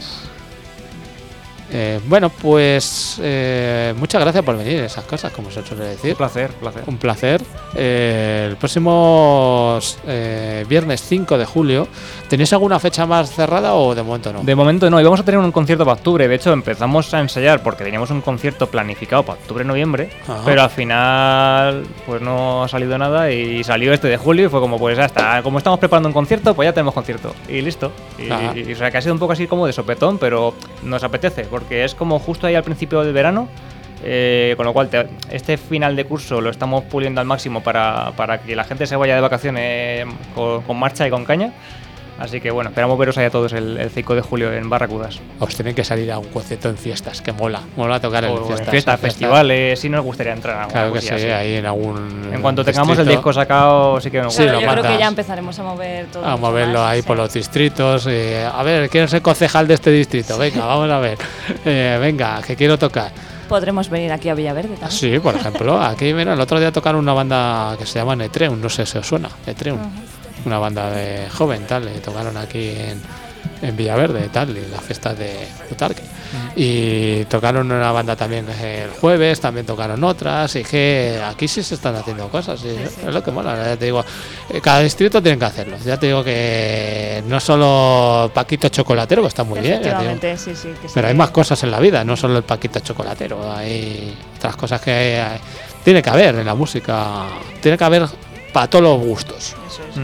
eh, bueno, pues. eh, muchas gracias por venir, esas cosas, como se suele decir. Un placer, placer. Un placer. Eh, el próximo eh, viernes cinco de julio, ¿tenéis alguna fecha más cerrada o de momento no? De momento no, íbamos a tener un concierto para octubre. De hecho, empezamos a ensayar porque teníamos un concierto planificado para octubre-noviembre, Ajá. pero al final pues no ha salido nada y salió este de julio y fue como, pues ya está, como estamos preparando un concierto, pues ya tenemos concierto y listo. Y, Ajá. y- o sea que ha sido un poco así como de sopetón, pero nos apetece porque es como justo ahí al principio del verano. Eh, con lo cual, te- este final de curso lo estamos puliendo al máximo para, para que la gente se vaya de vacaciones con, con marcha y con caña. Así que bueno, esperamos veros ahí a todos el, el cinco de julio en Barracudas. Os tienen que salir a un concierto en fiestas, que mola. Mola tocar en O en fiestas. fiestas, en fiestas. festivales, sí nos gustaría entrar a alguna Claro que cosilla sí, así. ahí en algún. En cuanto tengamos el distrito, disco sacado, sí que nos Sí, Claro, lo yo creo mandas. que ya empezaremos a mover todo. A mucho moverlo más, ahí sí. por los distritos. eh, a ver, quiero ser concejal de este distrito. Venga, vamos a ver. Eh, venga, que quiero tocar. Podremos venir aquí a Villaverde también. Sí, por ejemplo, aquí, mira, el otro día tocaron una banda que se llama Netreum, no sé si os suena, Netreum, una banda de joven, tal, y tocaron aquí en, en Villaverde, tal, y las fiestas de Plutarque. Y tocaron una banda también el jueves, también tocaron otras, y que aquí sí se están haciendo cosas, y es lo que mola, ya te digo, eh, cada distrito tienen que hacerlo, ya te digo que no solo Paquito Chocolatero, que está muy bien, ya te digo, Efectivamente, sí, sí. que pero sí. hay más cosas en la vida, no solo el Paquito Chocolatero. Hay otras cosas que hay- hay- tiene que haber en la música. Tiene que haber para todos los gustos. Eso es. Mm.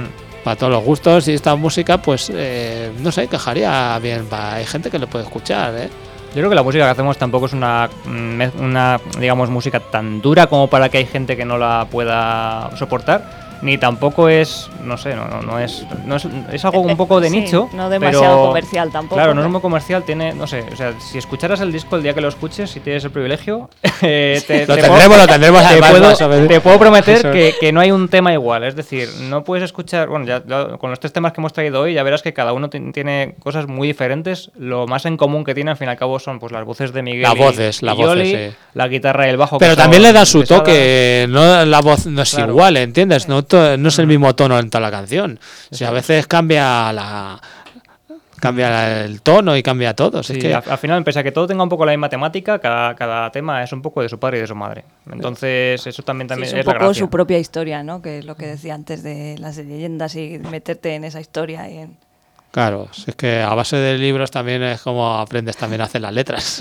para todos los gustos, y esta música, pues, eh, no sé, quejaría bien. Pa, hay gente que lo puede escuchar, ¿eh? Yo creo que la música que hacemos tampoco es una, una, digamos, música tan dura como para que hay gente que no la pueda soportar. Ni tampoco es, no sé, no, no, no es, no es, es algo un poco de Sí, nicho. no demasiado pero, comercial tampoco. Claro, no ¿no? es muy comercial, tiene, no sé, o sea, si escucharas el disco el día que lo escuches, si tienes el privilegio, eh, te, Lo te tendremos, puedo, lo tendremos te además, puedo, vas a ver. te puedo prometer Eso. que, que no hay un tema igual, es decir, no puedes escuchar, bueno, ya, ya con los tres temas que hemos traído hoy, ya verás que cada uno t- tiene cosas muy diferentes. Lo más en común que tiene, al fin y al cabo, son pues las voces de Miguel Las y- voces, y las Yoli, voces, sí. la guitarra y el bajo. Pero que también son le dan su pesadas. toque, no, la voz no es Claro. igual, ¿entiendes? No, to- no es el mismo tono en toda la canción. O sea, a veces cambia la cambia la- el tono y cambia todo. Si Sí, es que, al, al final, pese a que todo tenga un poco la misma temática, cada, cada tema es un poco de su padre y de su madre. Entonces, eso también, Sí, también es es, un la poco gracia. su propia historia, ¿no? Que es lo que decía antes de las leyendas y meterte en esa historia. Y en... claro, si es que a base de libros también es como aprendes también a hacer las letras.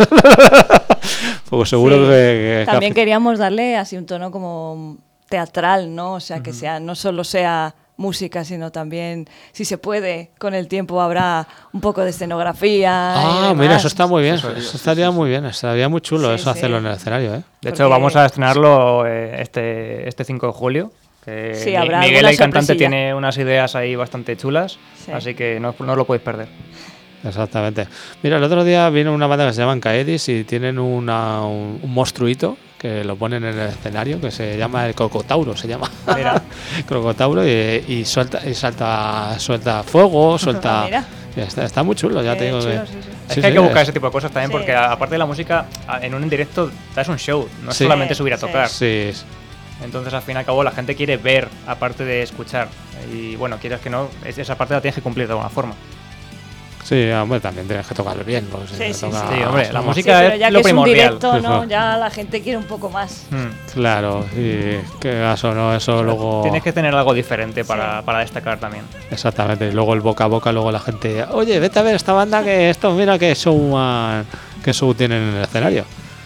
Pues seguro Sí. que, que- También que- queríamos darle así un tono como teatral, ¿no? O sea, que sea no solo sea música, sino también, si se puede, con el tiempo habrá un poco de escenografía. y Ah, demás. mira, eso está muy bien. Eso Eso, sería- sí, estaría sí, sí. muy bien. Estaría muy chulo Sí, eso sí. hacerlo en el escenario, ¿eh? De hecho, Porque- vamos a estrenarlo eh, este, este cinco de julio. Que Sí, Mi- habrá Miguel, alguna el cantante, sorpresilla. tiene unas ideas ahí bastante chulas, Sí. así que no, no lo podéis perder. Exactamente. Mira, el otro día vino una banda que se llaman Caedis y tienen una, un, un monstruito que lo ponen en el escenario que se llama el Crocotauro, se llama. Mira, Crocotauro y, y suelta y salta suelta fuego, suelta. Ah, mira. y está, está muy chulo, ya Qué te digo chulo, que. sí, sí. es Sí, que hay sí, que buscar es- ese tipo de cosas también, Sí. porque a- aparte de la música, a- en un directo das un show, no es Sí. solamente subir a Sí, tocar. Sí, Entonces, al fin y al cabo, la gente quiere ver, aparte de escuchar. Y bueno, quieras que no, es- esa parte la tienes que cumplir de alguna forma. sí, hombre, también tienes que tocarlo bien. Porque si Sí, te sí, toca- sí, hombre, la no, música- Sí, pero es ya lo que es un primordial. directo, ¿no? Eso. Ya la gente quiere un poco más. Hmm. Claro, y que caso no, eso luego. Tienes que tener algo diferente para, para destacar también. Exactamente, y luego el boca a boca, luego la gente, oye, vete a ver esta banda que esto, mira qué show, ah, qué show tienen en el escenario.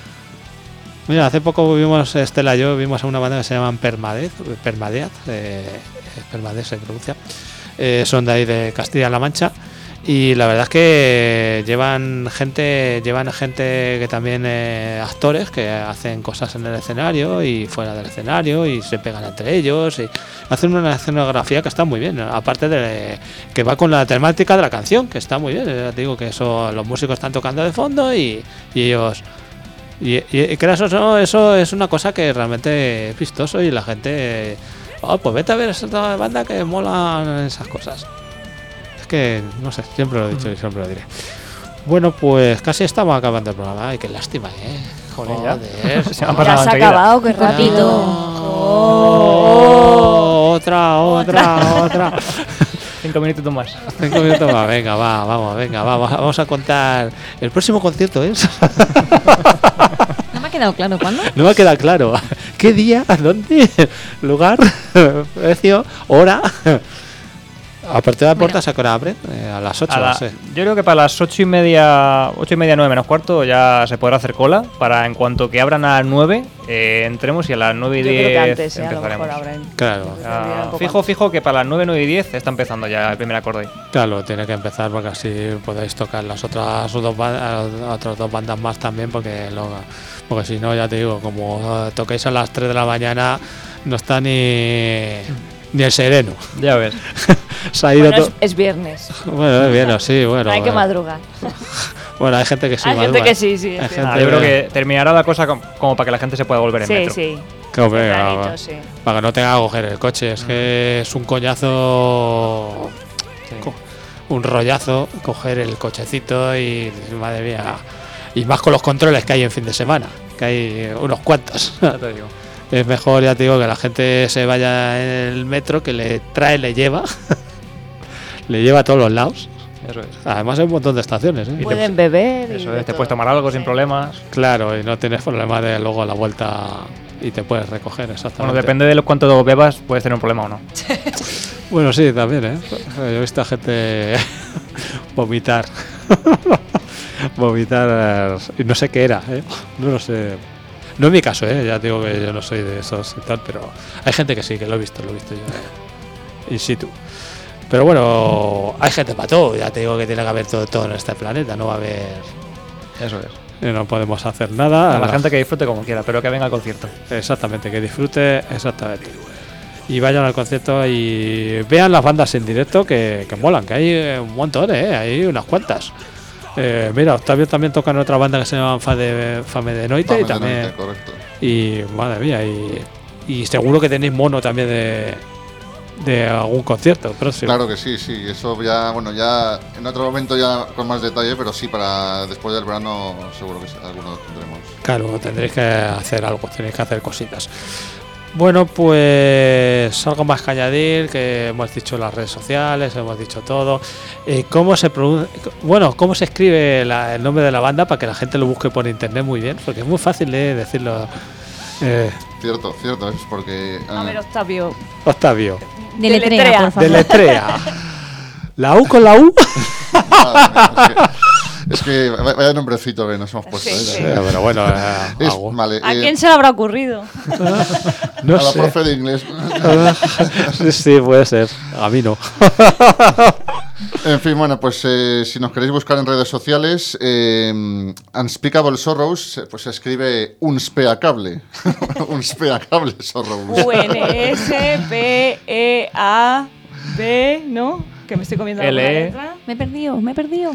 Mira, hace poco vimos, Estela y yo, vimos a una banda que se llaman Permadez, Permadeaz, eh, Permadez se pronuncia, eh, son de ahí de Castilla-La Mancha, y la verdad es que llevan gente, llevan gente que también eh, actores que hacen cosas en el escenario y fuera del escenario y se pegan entre ellos y hacen una escenografía que está muy bien, aparte de que va con la temática de la canción, que está muy bien. Ya te digo que eso, los músicos están tocando de fondo y, y ellos y, y, y creas o no, eso es una cosa que realmente es vistoso y la gente, oh, pues vete a ver esa banda que molan esas cosas. Es que, no sé, siempre lo he dicho y siempre lo diré. Bueno, pues casi estamos acabando el programa. Ay, qué lástima, ¿eh? Joder, ya. Joder. Se me ha Ya pasado se ha enseguida. acabado, qué rápido. Oh, otra, otra, otra. Cinco minutitos más. Cinco minutos más, venga, va, vamos, venga, va, vamos a contar. El próximo concierto es. No me ha quedado claro cuándo. No me queda claro. ¿Qué día? ¿Dónde? ¿Lugar? ¿Precio? ¿Hora? Aparte de la puerta, ¿a qué hora abre? Eh, a las ocho, A la- no sé. Yo creo que para las ocho y media, ocho y media, nueve menos cuarto ya se podrá hacer cola. Para en cuanto que abran a las nueve, eh, entremos y a las nueve y Yo diez creo que antes, ¿eh? A lo empezaremos. mejor abren. Claro, Ya, Ah, un poco fijo, antes. fijo que para las nueve, nueve y diez está empezando ya el primer acorde. claro, tiene que empezar porque así podéis tocar las otras dos bandas, otras dos bandas más también, porque luego, porque si no, ya te digo, como eh, toquéis a las tres de la mañana, no está ni ni el sereno. Ya ves. Se ha ido Bueno, to- es, es viernes. Bueno, es bien, sí, bueno. No hay que bueno. madrugar. Bueno, hay gente que sí Hay gente madruga. que sí, sí. Hay es gente cierto. Ah, yo creo que terminará la cosa com- como para que la gente se pueda volver en Sí, metro. sí. Que, hombre, Tempranito, va- sí. para que no tenga que coger el coche. Es que es un coñazo, Sí. co- un rollazo coger el cochecito y madre mía. Y más con los controles que hay en fin de semana, que hay unos cuantos. Ya te digo. Es mejor, ya te digo, que la gente se vaya en el metro, que le trae, le lleva. Le lleva a todos los lados. Eso es. Además hay un montón de estaciones, ¿eh? Pueden beber. y Eso de es, te todo. puedes tomar algo sin Sí. problemas. Claro, y no tienes problema de luego a la vuelta y te puedes recoger, exactamente. Bueno, depende de lo cuánto bebas, puedes tener un problema o no. Bueno, sí, también, ¿eh? Yo he visto a gente vomitar. Vomitar. Y no sé qué era, ¿eh? No lo sé. No es mi caso, ¿eh? Ya digo que yo no soy de esos y tal, pero hay gente que sí, que lo he visto, lo he visto yo. eh, In situ. Pero bueno, hay gente para todo. Ya te digo que tiene que haber todo, todo en este planeta. No va a haber. Eso es. eh, No podemos hacer nada. A la La- gente que disfrute como quiera, pero que venga al concierto. Exactamente, que disfrute. Exactamente. Y vayan al concierto y vean las bandas en directo que, que molan. Que hay eh, un montón, ¿eh? Hay unas cuantas. Eh, mira, Octavio también toca en otra banda que se llama Fame, Fame de Noite. Fame Y de también. Noite, correcto. Y madre mía, y, y seguro que tenéis mono también de, de algún concierto próximo. Claro que sí, sí, eso ya, bueno, ya en otro momento ya con más detalle, pero sí, para después del verano seguro que sí, alguno tendremos. Claro, tendréis que hacer algo, tenéis que hacer cositas. Bueno, pues algo más que añadir, que hemos dicho las redes sociales, hemos dicho todo. Eh, ¿Cómo se pronuncia? Bueno, ¿cómo se escribe la- el nombre de la banda para que la gente lo busque por internet muy bien? Porque es muy fácil de decirlo. Eh, Cierto, cierto, es porque... A eh, ver, Octavio. Octavio, Deletrea, Deletrea. por favor. deletrea. La U con la U. madre mía, es que, es que vaya vaya nombrecito que nos hemos puesto. Sí, ¿eh? sí. Eh, pero bueno, eh, Es- algo. vale, ¿A eh, quién se le habrá ocurrido? No a la sé. profe de inglés. Sí, sí, puede ser. A mí no. En fin, bueno, pues eh, si nos queréis buscar en redes sociales, eh, Unspeakable Sorrows, eh, pues se escribe Unspeakable. Unspeakable Sorrows. U N S P E A B, ¿no? Que me estoy comiendo la L E. letra. Me he perdido, me he perdido.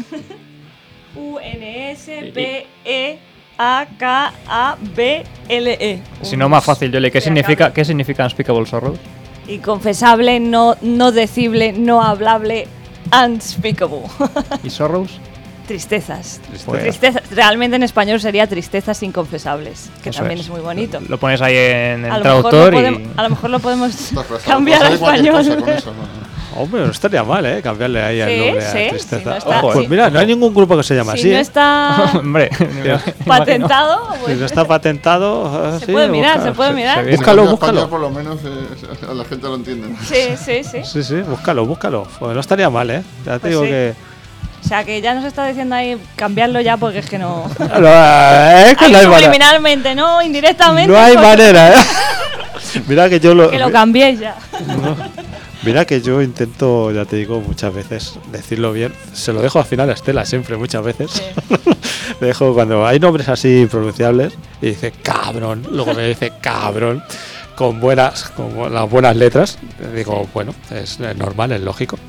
U N S P E A K A B L E. Si no, más fácil, Yoli, ¿qué significa, ¿qué significa Unspeakable Sorrow? Inconfesable, no, no decible, no hablable, unspeakable. ¿Y Sorrows? Tristezas. Pues- Tristezas. Realmente en español sería tristezas inconfesables, que Eso también es. es muy bonito. Lo pones ahí en el A lo, mejor traductor lo y... podem- a lo mejor lo podemos Ostras, pero cambiar a puedes hacer cualquier español. cosa con eso, ¿no? Hombre, no estaría mal, ¿eh? Cambiarle ahí el Sí, nombre sí, a Tristeza. si no está- Ojo, pues si- mira, no hay ningún grupo que se llame Si así, no ¿eh? está Hombre, me imagino. patentado, Si pues no está patentado... ah, se sí, puede mirar, busca- se puede sí, mirar. se- Búscalo, En búscalo. español, por lo menos eh, la gente lo entiende. ¿no? sí, sí, sí. Sí, sí, búscalo, búscalo. Pues no estaría mal, ¿eh? Ya te Pues digo sí. que... O sea, que ya nos está diciendo ahí cambiarlo ya porque es que no... No, eh, es que Ahí no hay manera. subliminalmente, ¿no? Indirectamente. No hay pues, manera, ¿eh? Mira que yo lo... Que lo cambiéis ya. Mira que yo intento, ya te digo, muchas veces decirlo bien. Se lo dejo al final a Estela siempre, muchas veces. Sí. Le dejo cuando hay nombres así impronunciables y dice cabrón, luego me dice cabrón con buenas, con bu- las buenas letras. Digo, bueno, es eh, normal, es lógico.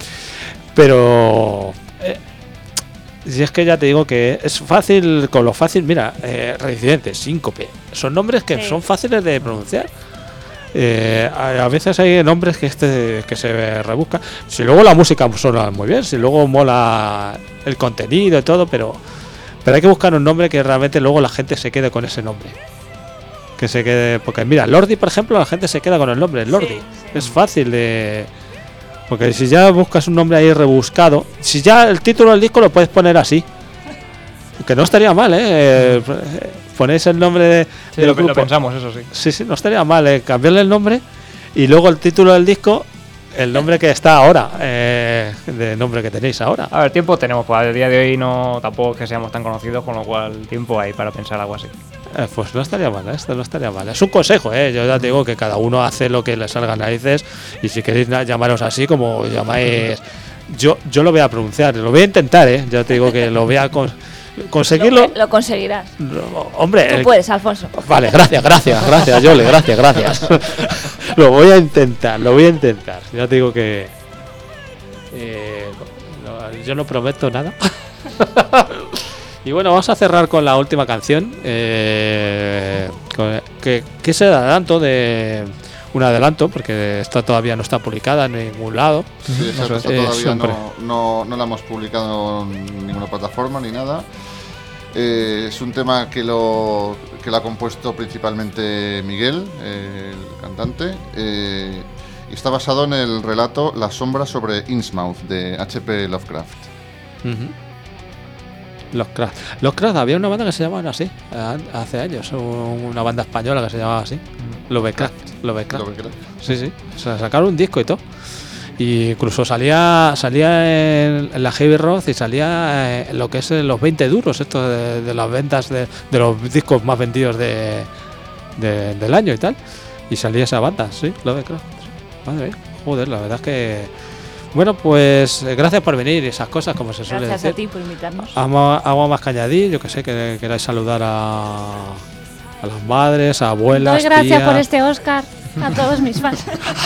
Pero eh, si es que ya te digo que es fácil, con lo fácil, mira, eh, Reincidente, Síncope, son nombres que Sí. son fáciles de pronunciar. Eh, a, a veces hay nombres que este que se rebuscan. Si luego la música suena muy bien, si luego mola el contenido y todo, pero pero hay que buscar un nombre que realmente luego la gente se quede con ese nombre. Que se quede, porque mira, Lordi, por ejemplo, la gente se queda con el nombre, Lordi. Sí, sí. Es fácil de, porque si ya buscas un nombre ahí rebuscado, si ya el título del disco lo puedes poner así, que no estaría mal, ¿eh? Eh, Ponéis el nombre de, Sí, del lo, lo grupo. pensamos, eso sí. Sí, sí, no estaría mal, eh, cambiarle el nombre y luego el título del disco, el nombre que está ahora, eh, de nombre que tenéis ahora. A ver, tiempo tenemos, pues a día de hoy no tampoco es que seamos tan conocidos, con lo cual tiempo hay para pensar algo así. Eh, pues no estaría mal, ¿eh? Esto no estaría mal. Es un consejo, ¿eh? Yo ya te digo que cada uno hace lo que le salga a narices y si queréis na- llamaros así como llamáis, yo yo lo voy a pronunciar, lo voy a intentar, ¿eh? Ya te digo que lo voy a con- conseguirlo. Lo, lo conseguirás. No, hombre, Tú el- puedes, Alfonso. Vale, gracias, gracias, gracias, Yole, gracias, gracias. Lo voy a intentar, lo voy a intentar. Ya te digo que eh, no, yo no prometo nada. Y bueno, vamos a cerrar con la última canción, eh, con- que, que es el adelanto de un adelanto, porque esta todavía no está publicada en ningún lado. Sí, esa Eso cosa es, todavía siempre. no, no, no la hemos publicado en ninguna plataforma ni nada. Eh, es un tema que lo que lo ha compuesto principalmente Miguel, eh, el cantante, eh, y está basado en el relato La sombra sobre Innsmouth de H P Lovecraft. Ujú. Lovecraft. Lovecraft, había una banda que se llamaba así, eh, hace años, un- una banda española que se llamaba así. Lovecraft. Lovecraft. Lovecraft. Sí, sí. O sea, sacaron un disco y todo. Y incluso salía salía en, en la Heavy Rock y salía eh, en lo que es en los veinte duros, esto de, de las ventas de, de los discos más vendidos de, de- del año y tal. Y salía esa banda, sí, Lovecraft. Madre mía, joder, la verdad es que Bueno, pues eh, gracias por venir y esas cosas, como se suele Gracias decir. a ti por invitarnos. Agua, agua más que añadir, yo que sé, que queráis saludar a, a las madres, a abuelas, Doy gracias tías. por este Oscar a todos mis fans.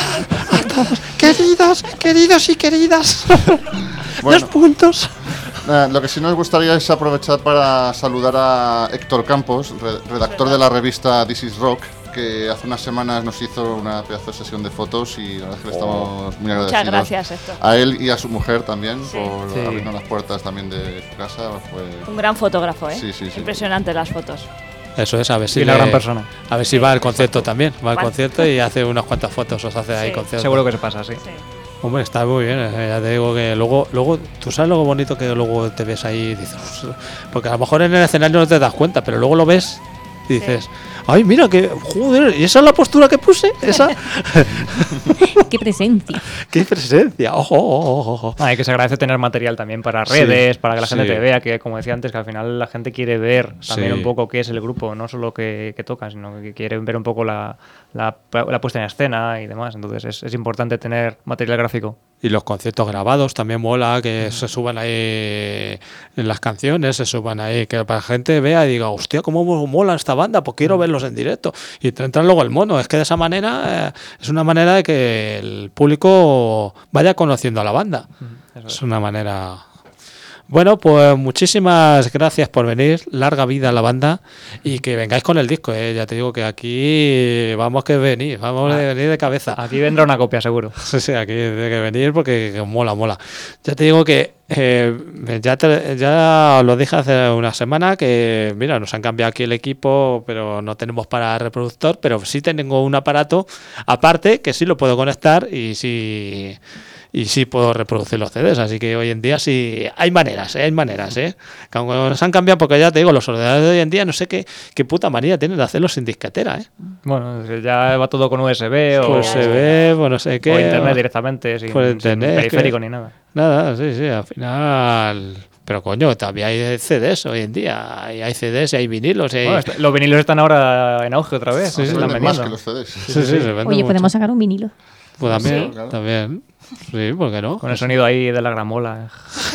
Queridos, queridos y queridas. Bueno. Dos puntos. Nada, lo que sí nos gustaría es aprovechar para saludar a Héctor Campos, re- redactor de la revista This is Rock, que hace unas semanas nos hizo una pedazo de sesión de fotos y la verdad es que le estamos muy agradecidos. Muchas gracias, Héctor. A él y a su mujer también Sí. por Sí. abrirnos las puertas también de su casa. Fue... Un gran fotógrafo, ¿eh? Sí, sí, sí. Impresionante las fotos. Eso es, a ver si Y una le- gran persona. A ver si va al concierto también. Va al Va. concierto y hace unas cuantas fotos, os hace ahí Sí. concierto. Seguro que se pasa, sí. Sí. Hombre, está muy bien, eh, ya te digo que luego, luego, tú sabes lo bonito que luego te ves ahí y dices, "Ostras", porque a lo mejor en el escenario no te das cuenta, pero luego lo ves y dices, ay, mira que, joder, ¿y esa es la postura que puse? ¿Esa? Qué presencia. ¡Qué presencia! ¡Ojo, ojo, ojo! Ah, y que se agradece tener material también para Sí, redes, para que la gente sí. te vea, que como decía antes, que al final la gente quiere ver también Sí. un poco qué es el grupo, no solo que, que tocan, sino que quieren ver un poco la, la, la puesta en escena y demás. Entonces es, es importante tener material gráfico. Y los conciertos grabados también mola, que se suban ahí en las canciones, se suban ahí, que para la gente vea y diga, hostia, cómo mola esta banda, pues quiero verlos en directo. Y te entra luego el mono. Es que de esa manera eh, es una manera de que el público vaya conociendo a la banda. Eso Es una manera... Bueno, pues muchísimas gracias por venir. Larga vida a la banda y que vengáis con el disco. ¿eh? Ya te digo que aquí vamos que venir, vamos Ah. a venir de cabeza. Aquí vendrá una copia, seguro. Sí, sí, aquí tiene que venir porque que mola, mola. Ya te digo que eh, ya, te- ya os lo dije hace una semana que, mira, nos han cambiado aquí el equipo, pero no tenemos para reproductor, pero sí tengo un aparato aparte que sí lo puedo conectar y sí, y sí puedo reproducir los C Ds. Así que hoy en día sí hay maneras, ¿eh? Hay maneras, ¿eh? Que aunque nos han cambiado, porque ya te digo, los ordenadores de hoy en día no sé qué, qué puta manía tienen de hacerlo sin disquetera, ¿eh? Bueno, ya va todo con U S B o, Pues se ve, pues no sé qué. o internet directamente, sin, por sin internet, periférico que- ni nada. Nada, sí, sí, al final. Pero coño, todavía hay C Ds hoy en día. Y hay C Ds y hay vinilos. Y hay... Bueno, est- los vinilos están ahora en auge otra vez. Sí, se sí, están Venden más vendiendo. que los C Ds. sí, sí, se vende Oye, mucho. podemos sacar un vinilo. Pues también, Sí, claro. también. Sí, ¿por qué no? Con el sonido ahí de la gramola.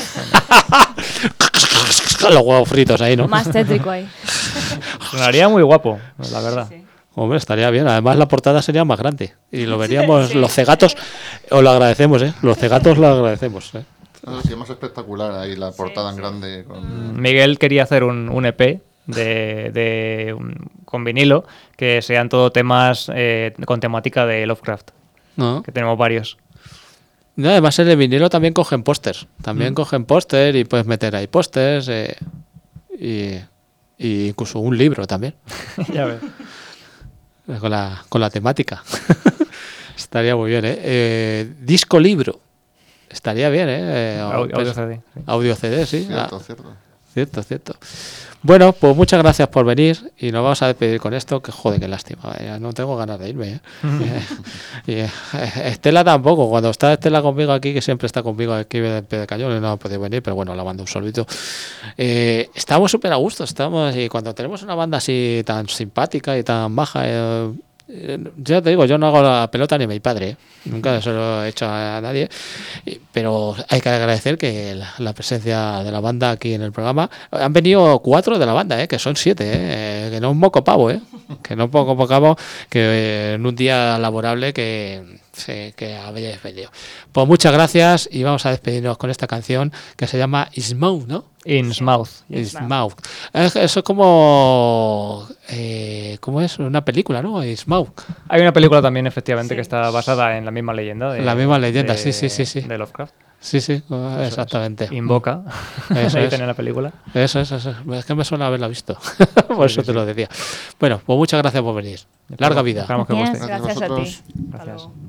Los huevos fritos ahí, ¿no? Más tétrico ahí. Sonaría muy guapo, la verdad. Sí. Hombre, estaría bien. Además, la portada sería más grande. Y lo veríamos, los cegatos, os lo agradecemos, ¿eh? Los cegatos lo agradecemos, ¿eh? Eso sí, es más espectacular ahí la portada en grande. Con... Miguel quería hacer un, un E P de, de un- con vinilo que sean todo temas eh, con temática de Lovecraft, ¿No? que tenemos varios. No, además, en el vinilo también cogen pósters. También cogen póster y puedes meter ahí pósters. Eh, y, y incluso un libro también. Ya ves. Con la, con la temática. Estaría muy bien, ¿eh? Eh, Disco libro. Estaría bien, ¿eh? Eh, Audio, pues- audio C D, sí. audio C D, sí. Cierto, Ah, cierto. cierto, cierto. Bueno, pues muchas gracias por venir y nos vamos a despedir con esto, que joder, qué lástima. Ya no tengo ganas de irme, ¿eh? y, eh, Estela tampoco. Cuando está Estela conmigo aquí, que siempre está conmigo aquí en Pie de Cañón, no ha podido venir, pero bueno, la mando un solito. Eh, estamos súper a gusto, estamos, y cuando tenemos una banda así tan simpática y tan baja, eh, eh, ya te digo, yo no hago la pelota ni mi padre, ¿eh? Nunca se lo he hecho a nadie, y- pero hay que agradecer que la, la presencia de la banda aquí en el programa. Han venido cuatro de la banda, ¿eh? Que son siete, ¿eh? Que no es un moco pavo, ¿eh? Que no es un poco pavo, que eh, en un día laborable que, sí, que habéis venido. Pues muchas gracias y vamos a despedirnos con esta canción que se llama Ismouth, ¿no? Innsmouth. Ismouth. Es- Eso es como... Eh, ¿Cómo es? Una película, ¿no? Ismouth. Hay una película también, efectivamente, Sí. que está basada en la misma leyenda. De, La misma leyenda, de- sí, sí, sí, sí. De Lovecraft. Sí, sí, exactamente. Invoca. Eso Ahí es. tiene la película. Eso es, eso es. Es que me suena haberla visto. Por eso te lo decía. Bueno, pues muchas gracias por venir. Larga vida. Esperamos que os guste. Gracias. Gracias a Gracias a ti. vosotros. Hasta Gracias. luego.